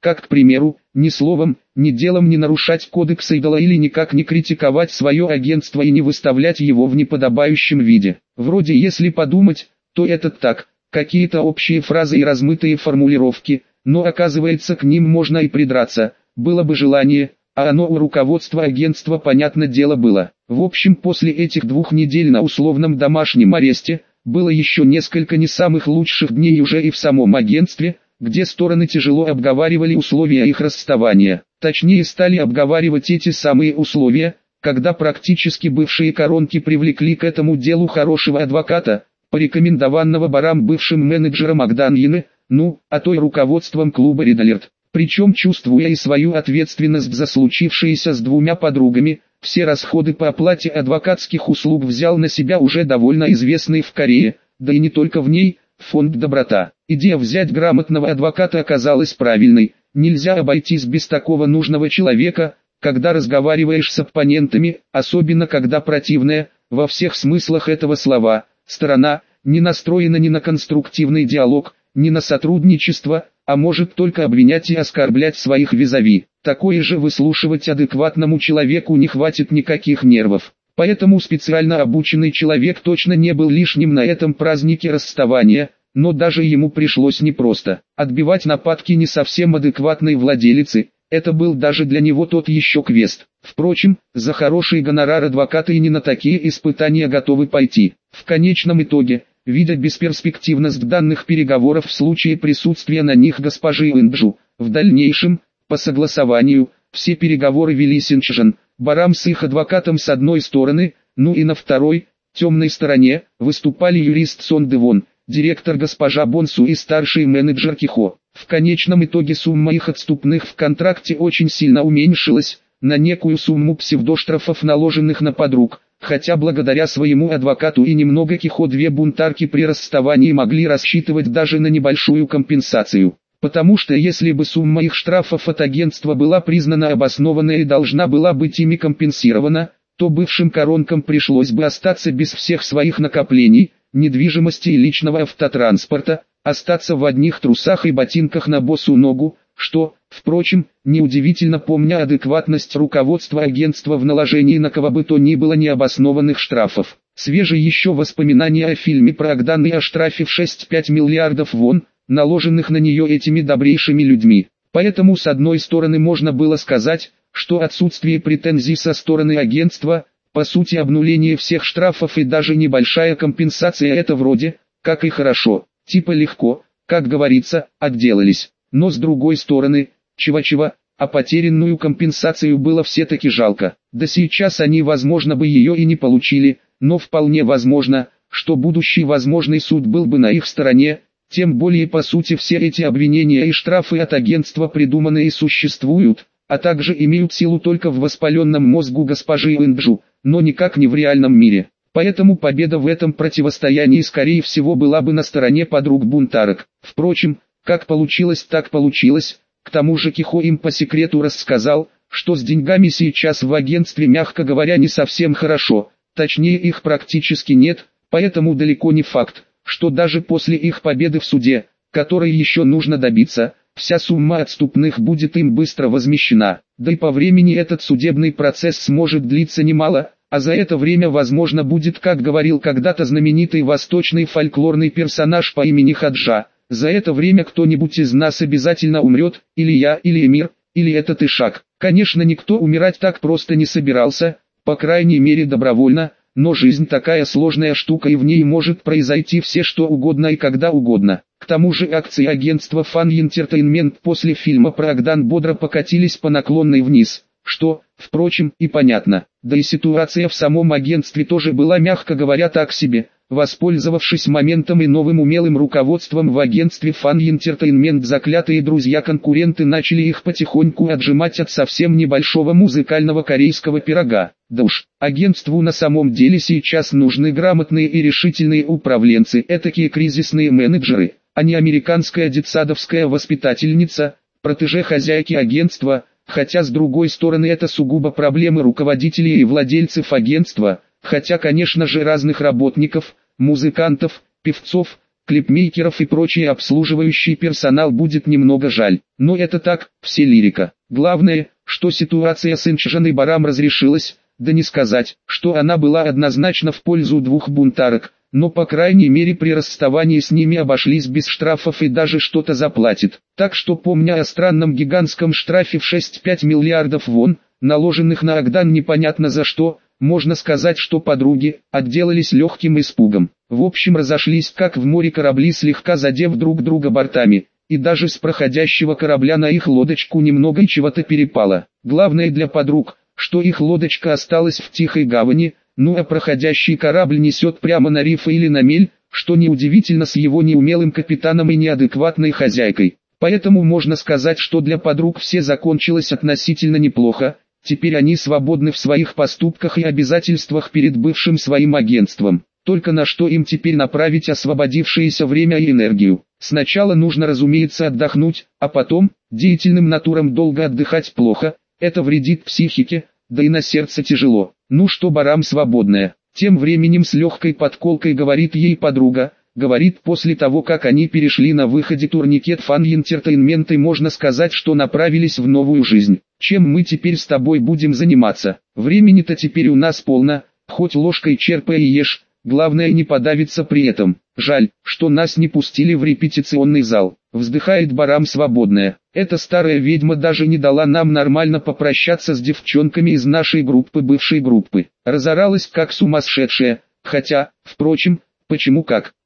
Speaker 1: как, к примеру, ни словом, ни делом не нарушать кодекс Идола или никак не критиковать свое агентство и не выставлять его в неподобающем виде. Вроде, если подумать, то это так, какие-то общие фразы и размытые формулировки, но оказывается, к ним можно и придраться, было бы желание, а оно у руководства агентства, понятное дело, было. В общем, после этих двух недель на условном домашнем аресте, было еще несколько не самых лучших дней уже и в самом агентстве, где стороны тяжело обговаривали условия их расставания. Точнее, стали обговаривать эти самые условия, когда практически бывшие коронки привлекли к этому делу хорошего адвоката, порекомендованного Барам бывшим менеджером Агданьины, ну, а то и руководством клуба Red Alert. Причем, чувствуя и свою ответственность за случившееся с двумя подругами, все расходы по оплате адвокатских услуг взял на себя уже довольно известный в Корее, да и не только в ней, фонд «Доброта». Идея взять грамотного адвоката оказалась правильной. Нельзя обойтись без такого нужного человека, когда разговариваешь с оппонентами, особенно когда противная, во всех смыслах этого слова, сторона, не настроена ни на конструктивный диалог, ни на сотрудничество, а может только обвинять и оскорблять своих визави. Такое же выслушивать адекватному человеку не хватит никаких нервов. Поэтому специально обученный человек точно не был лишним на этом празднике расставания, но даже ему пришлось непросто. Отбивать нападки не совсем адекватной владелицы, это был даже для него тот еще квест. Впрочем, за хороший гонорар адвокаты и не на такие испытания готовы пойти. В конечном итоге, видя бесперспективность данных переговоров в случае присутствия на них госпожи Инджу, в дальнейшем, по согласованию, все переговоры вели Синчжан, Барам с их адвокатом с одной стороны, ну и на второй, темной стороне, выступали юрист Сон Девон, директор госпожа Бонсу и старший менеджер Кихо. В конечном итоге сумма их отступных в контракте очень сильно уменьшилась, на некую сумму псевдоштрафов, наложенных на подруг, хотя благодаря своему адвокату и немного Кихо две бунтарки при расставании могли рассчитывать даже на небольшую компенсацию. Потому что если бы сумма их штрафов от агентства была признана обоснованной и должна была быть ими компенсирована, то бывшим коронкам пришлось бы остаться без всех своих накоплений, недвижимости и личного автотранспорта, остаться в одних трусах и ботинках на босу ногу, что, впрочем, неудивительно, помня адекватность руководства агентства в наложении на кого бы то ни было необоснованных штрафов. Свежие еще воспоминания о фильме про Агдан и о штрафе в шесть-пять миллиардов вон, наложенных на нее этими добрейшими людьми. Поэтому с одной стороны можно было сказать, что отсутствие претензий со стороны агентства, по сути обнуление всех штрафов и даже небольшая компенсация, это вроде, как и хорошо, типа легко, как говорится, отделались. Но с другой стороны, чего-чего, а потерянную компенсацию было все-таки жалко. Да сейчас они возможно бы ее и не получили, но вполне возможно, что будущий возможный суд был бы на их стороне. Тем более по сути все эти обвинения и штрафы от агентства придуманы и существуют, а также имеют силу только в воспаленном мозгу госпожи Инджу, но никак не в реальном мире. Поэтому победа в этом противостоянии скорее всего была бы на стороне подруг-бунтарок. Впрочем, как получилось, так получилось. К тому же Кихо им по секрету рассказал, что с деньгами сейчас в агентстве, мягко говоря, не совсем хорошо, точнее их практически нет, поэтому далеко не факт, что даже после их победы в суде, которой еще нужно добиться, вся сумма отступных будет им быстро возмещена. Да и по времени этот судебный процесс сможет длиться немало, а за это время возможно будет, как говорил когда-то знаменитый восточный фольклорный персонаж по имени Хаджа, за это время кто-нибудь из нас обязательно умрет, или я, или Эмир, или этот Ишак. Конечно, никто умирать так просто не собирался, по крайней мере добровольно, но жизнь такая сложная штука, и в ней может произойти все что угодно и когда угодно. К тому же акции агентства Fan Entertainment после фильма про Агдан бодро покатились по наклонной вниз, что, впрочем, и понятно. Да и ситуация в самом агентстве тоже была, мягко говоря, так себе. Воспользовавшись моментом и новым умелым руководством в агентстве Fan Entertainment, заклятые друзья-конкуренты начали их потихоньку отжимать от совсем небольшого музыкального корейского пирога. Да уж, агентству на самом деле сейчас нужны грамотные и решительные управленцы, этакие кризисные менеджеры, а не американская детсадовская воспитательница, протеже хозяйки агентства, хотя с другой стороны это сугубо проблемы руководителей и владельцев агентства. Хотя, конечно же, разных работников, музыкантов, певцов, клипмейкеров и прочий обслуживающий персонал будет немного жаль. Но это так, все лирика. Главное, что ситуация с Инчжан и Барам разрешилась, да не сказать, что она была однозначно в пользу двух бунтарок, но по крайней мере при расставании с ними обошлись без штрафов и даже что-то заплатит. Так что, помня о странном гигантском штрафе в шесть целых пять десятых миллиардов вон, наложенных на Агдан непонятно за что, можно сказать, что подруги отделались легким испугом. В общем, разошлись как в море корабли, слегка задев друг друга бортами, и даже с проходящего корабля на их лодочку немного и чего-то перепало. Главное для подруг, что их лодочка осталась в тихой гавани, ну а проходящий корабль несет прямо на рифы или на мель, что неудивительно с его неумелым капитаном и неадекватной хозяйкой. Поэтому можно сказать, что для подруг все закончилось относительно неплохо. Теперь они свободны в своих поступках и обязательствах перед бывшим своим агентством. Только на что им теперь направить освободившееся время и энергию? Сначала нужно, разумеется, отдохнуть, а потом, деятельным натурам долго отдыхать плохо, это вредит психике, да и на сердце тяжело. Ну что, Барам свободная? Тем временем с легкой подколкой говорит ей подруга. Говорит, после того, как они перешли на выходе турникет Fun Entertainment, и можно сказать, что направились в новую жизнь. Чем мы теперь с тобой будем заниматься? Времени-то теперь у нас полно, хоть ложкой черпай и ешь, главное не подавиться при этом. Жаль, что нас не пустили в репетиционный зал. Вздыхает Барам свободная. Эта старая ведьма даже не дала нам нормально попрощаться с девчонками из нашей группы, бывшей группы. Разоралась как сумасшедшая, хотя, впрочем, почему как?